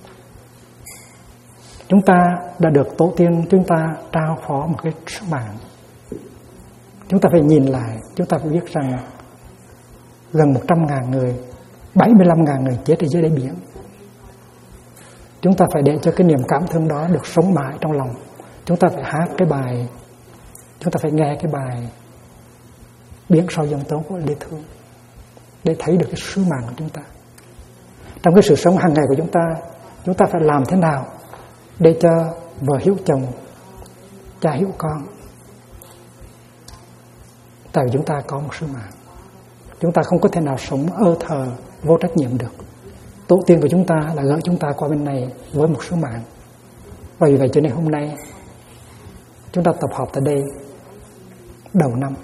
Speaker 1: Chúng ta đã được tổ tiên chúng ta trao phó một cái sứ mạng. Chúng ta phải nhìn lại, chúng ta phải biết rằng gần 100.000 người, 75.000 người chết ở dưới đáy biển. Chúng ta phải để cho cái niềm cảm thương đó được sống mãi trong lòng. Chúng ta phải hát cái bài, chúng ta phải nghe cái bài Biển Sâu Dân Tố của Lê Thương để thấy được cái sứ mạng của chúng ta. Trong cái sự sống hàng ngày của chúng ta phải làm thế nào để cho vợ hiếu chồng, cha hiếu con. Tại vì chúng ta có một sứ mạng. Chúng ta không có thể nào sống ơ thờ, vô trách nhiệm được. Tổ tiên của chúng ta là gửi chúng ta qua bên này với một sứ mạng. Và vì vậy cho nên hôm nay chúng ta tập hợp tại đây đầu năm,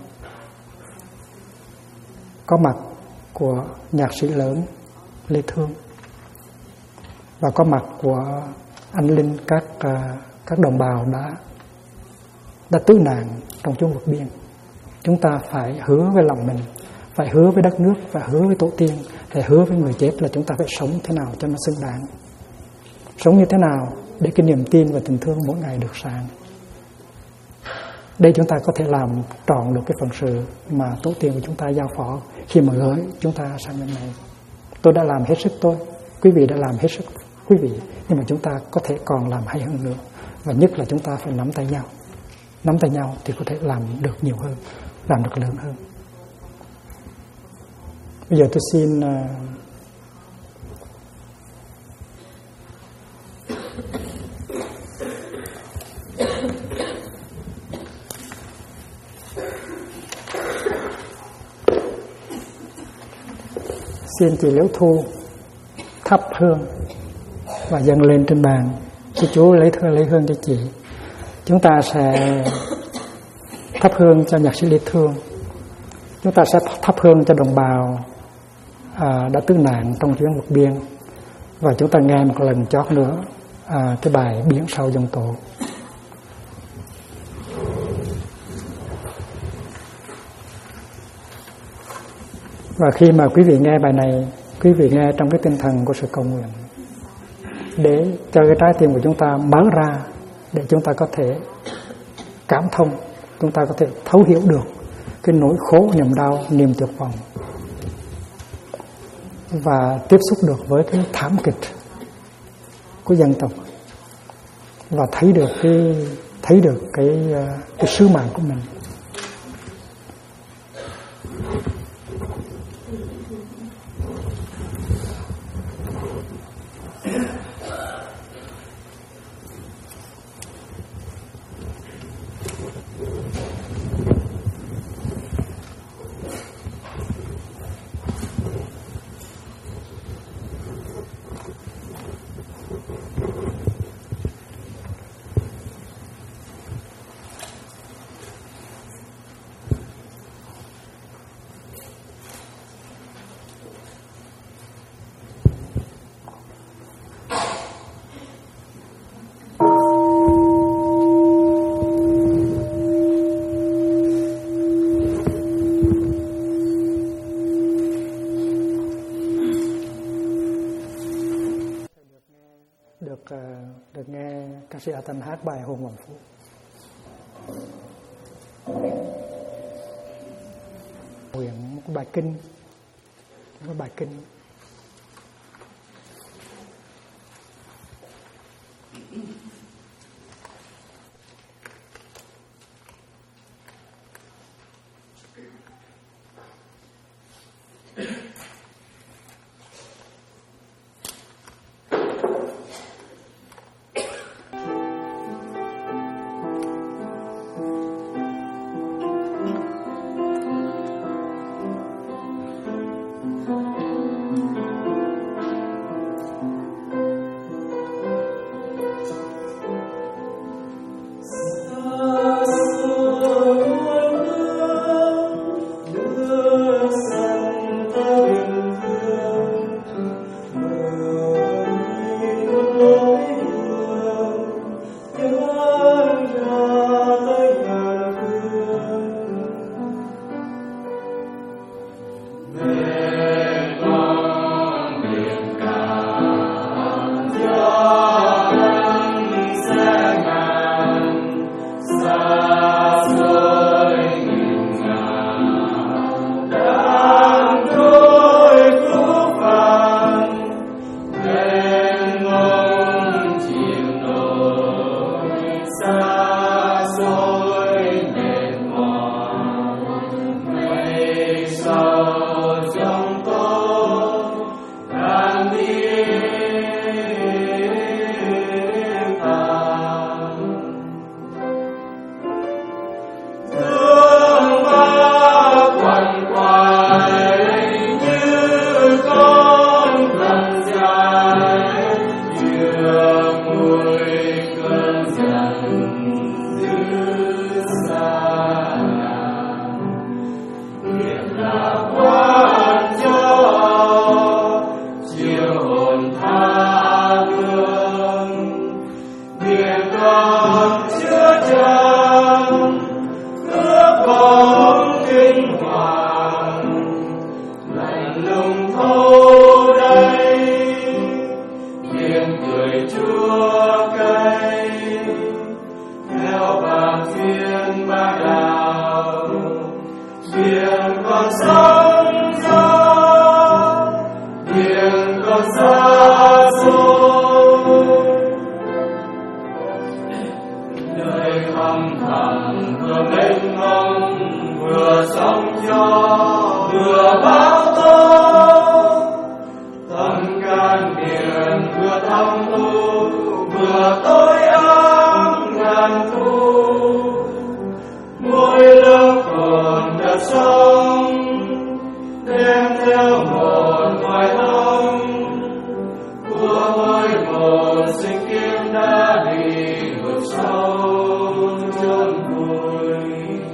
Speaker 1: có mặt của nhạc sĩ lớn Lê Thương và có mặt của anh Linh, các đồng bào đã tứ nạn trong chốn vượt biên. Chúng ta phải hứa với lòng mình, phải hứa với đất nước, phải hứa với tổ tiên, phải hứa với người chết là chúng ta phải sống thế nào cho nó xứng đáng. Sống như thế nào để cái niềm tin và tình thương mỗi ngày được sáng. Đây chúng ta có thể làm trọn được cái phận sự mà tổ tiên của chúng ta giao phó khi mà gửi chúng ta sang bên này. Tôi đã làm hết sức tôi, quý vị đã làm hết sức quý vị, nhưng mà chúng ta có thể còn làm hay hơn nữa. Và nhất là chúng ta phải nắm tay nhau. Nắm tay nhau thì có thể làm được nhiều hơn, làm được lớn hơn. Bây giờ tôi xin chị Liễu Thu thắp hương và dâng lên trên bàn. Chị chú lấy hương cho chị. Chúng ta sẽ thắp hương cho nhạc sĩ Lê Thương. Chúng ta sẽ thắp hương cho đồng bào đã tử nạn trong chuyến vượt biên. Và chúng ta nghe một lần chót nữa cái bài Biển Sau Dòng Tổ. Và khi mà quý vị nghe bài này, quý vị nghe trong cái tinh thần của sự cầu nguyện, để cho cái trái tim của chúng ta mở ra, để chúng ta có thể cảm thông, chúng ta có thể thấu hiểu được cái nỗi khổ, niềm đau, niềm tuyệt vọng, và tiếp xúc được với cái thảm kịch của dân tộc, và thấy được cái sứ mạng của mình. Được nghe ca sĩ A Tân hát bài Hồn Hoàng Phú. Nguyện một bài kinh.
Speaker 2: sóng gió biển còn xa xôi, nơi thăm thẳm vừa mênh mông vừa sóng gió vừa bão tố, tâm can biển vừa thâm u vừa tối ám ngàn thu, mỗi lớp hồn đã sống đem theo một hoài hồng của mỗi một sinh kiếm đã đi vượt sâu chôn vùi,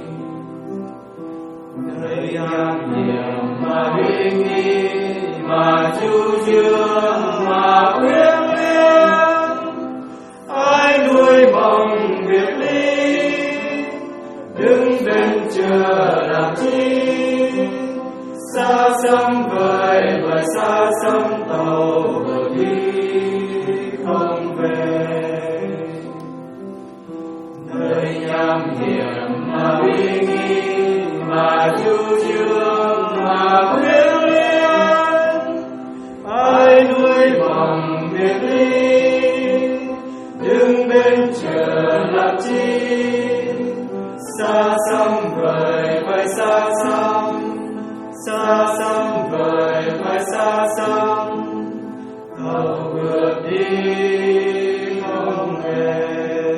Speaker 2: nơi an nhiệm mà uy nghi mà chu dương mà quyến luyến, ai nuôi mộng biệt ly đứng bên chờ làm chi, xa xăm vời và xa xăm tàu vừa đi không về, nơi nham hiểm mà uy nghi mà chu dương mà quyến luyến, ai nuôi vòng biệt ly đứng bên chờ làm chi, xa xăm vời vai xa xăm, xa xăm vời vai xa xăm, tàu vượt đi không về.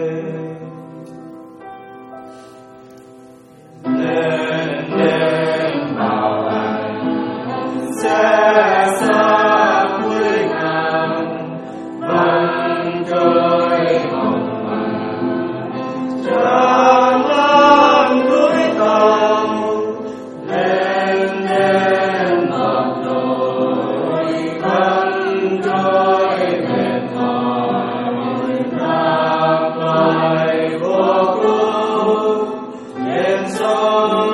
Speaker 2: Lên lên bảo hành sẽ xa cuối ngàn, vân trôi hồng màn tràn lan núi tàu, lên lên ngọn đồi vân trôi mệt mỏi, lạc loài vô cùng trên sông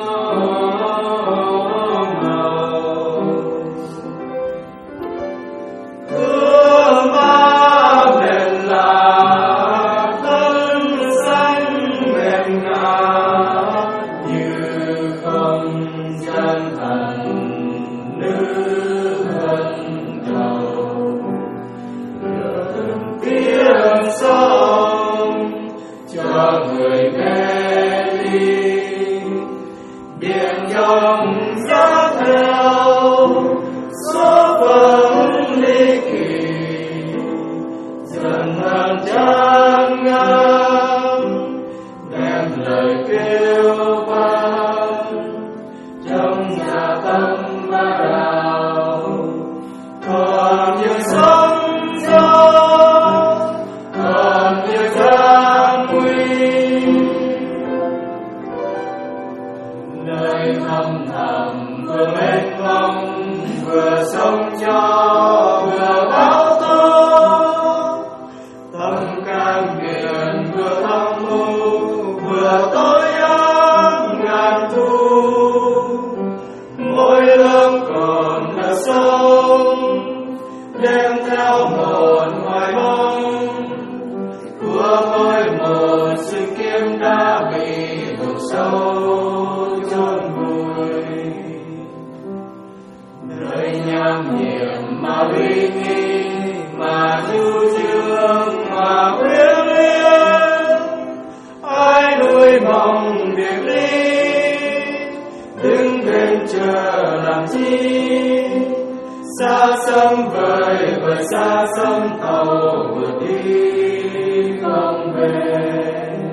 Speaker 2: ngầu, cứ mang lên là tân xanh mềm ngả, như không gian thần nữ thân cầu, tiếng sông cho người mê ly, biển dòng giá theo số phận ly kỳ, dần dần chán ngán đem lời kêu van trong nhà tâm ma đào, còn như sóng gió còn như gian nguy, nơi thăm thẳm vừa mênh mông vừa sóng gió vừa bão tố, tâm can biển vừa thâm u vừa tối ám ngàn thu, mỗi lớp còn là sống đem theo một hoài mong của mỗi một sự kiếm đã bị vực sâu chôn vùi, nơi nham hiểm mà uy nghi mà chu dương mà quyến luyến, ai nuôi mộng biệt ly đứng bên chờ làm chi, xa xăm vời vời xa xăm tàu vượt đi không về,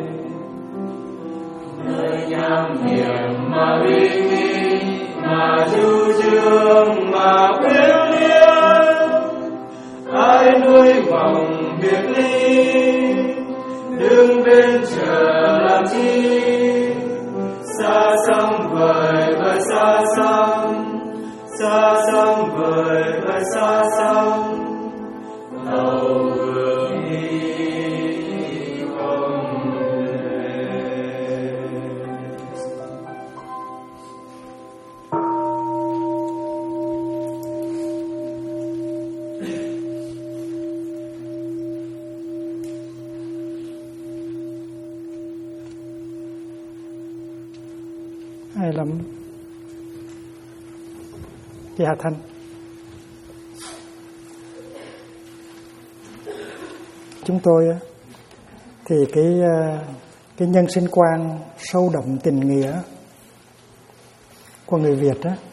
Speaker 2: nơi nham hiểm mà uy nghi mà chu dương mà quyến luyến, ai nuôi mộng biệt ly đứng bên chờ làm chi, xa xăm vời vời xa xăm, xa xăm vời vời xa xăm, tàu vượt đi không về.
Speaker 1: Hay lắm. cái hạ thân. Chúng tôi thì cái nhân sinh quan sâu đậm tình nghĩa của người Việt á,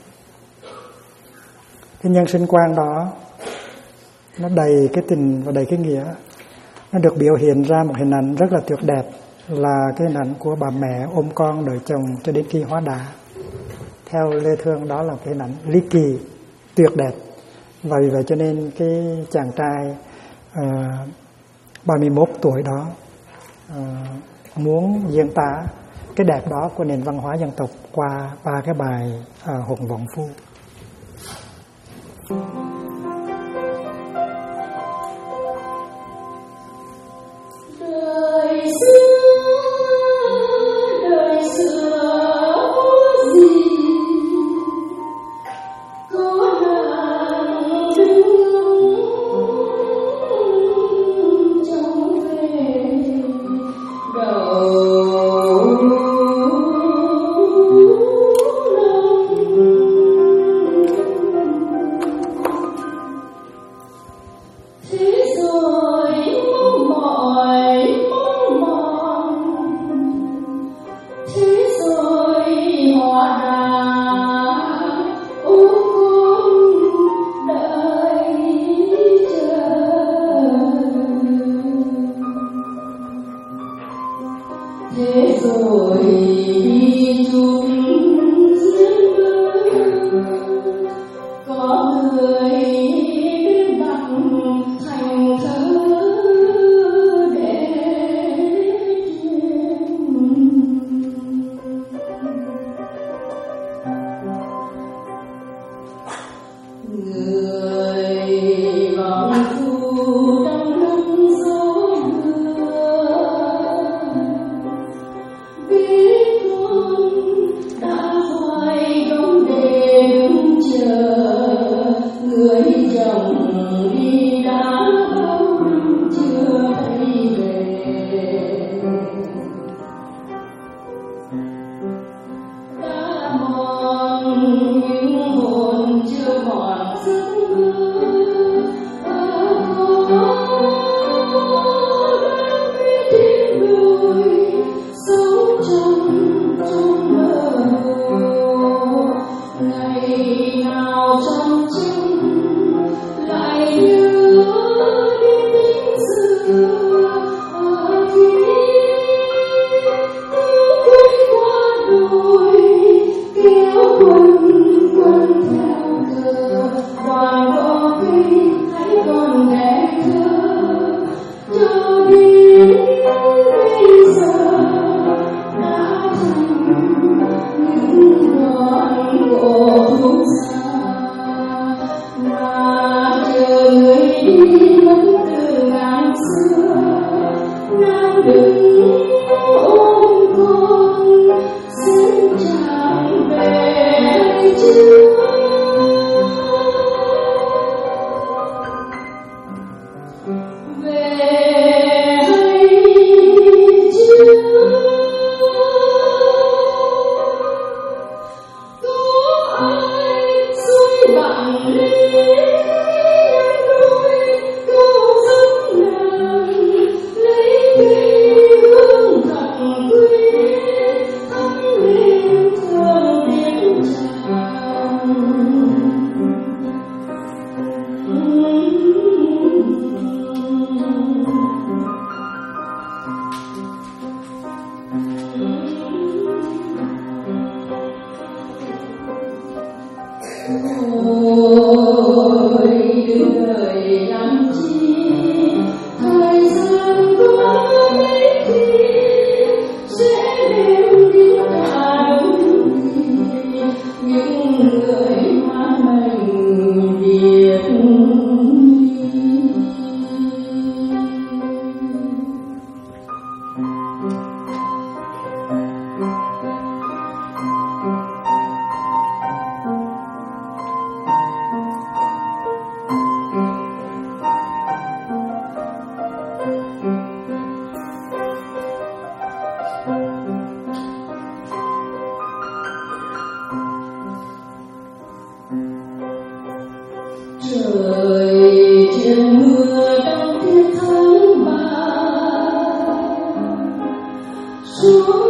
Speaker 1: cái nhân sinh quan đó nó đầy cái tình và đầy cái nghĩa. Nó được biểu hiện ra một hình ảnh rất là tuyệt đẹp, là cái hình ảnh của bà mẹ ôm con đợi chồng cho đến khi hóa đá. Theo Lê Thương đó là cái hình ảnh ly kỳ tuyệt đẹp. Và vì vậy cho nên cái chàng trai 31 tuổi đó muốn diễn tả cái đẹp đó của nền văn hóa dân tộc qua 3 cái bài Hồn Vọng Phu.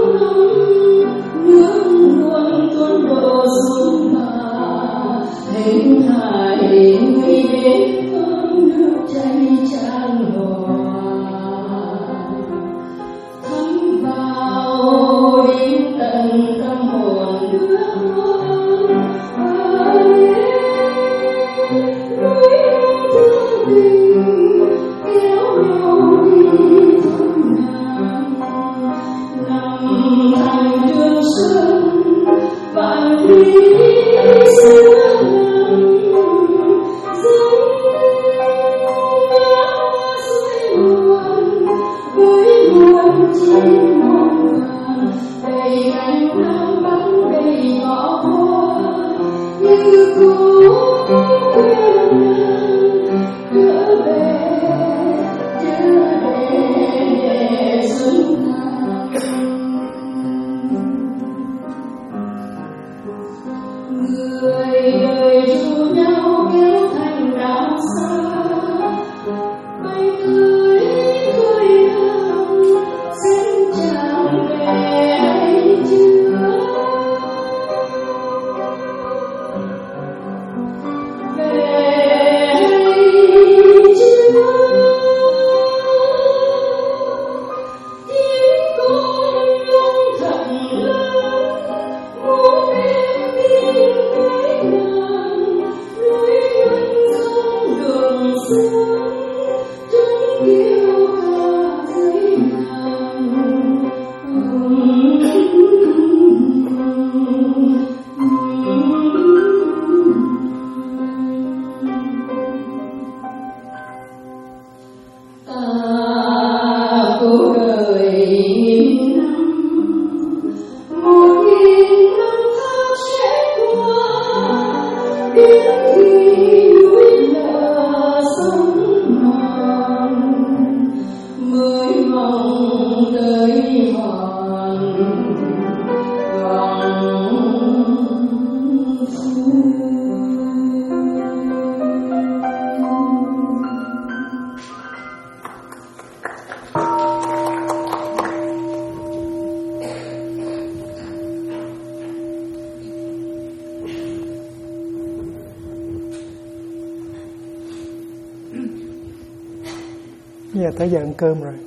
Speaker 1: Giờ tới giờ ăn cơm rồi.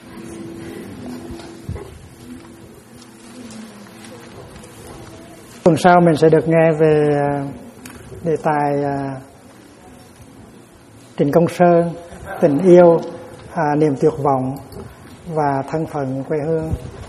Speaker 1: Tuần sau mình sẽ được nghe về đề tài Trịnh Công Sơn, tình yêu, niềm tuyệt vọng và thân phận quê hương.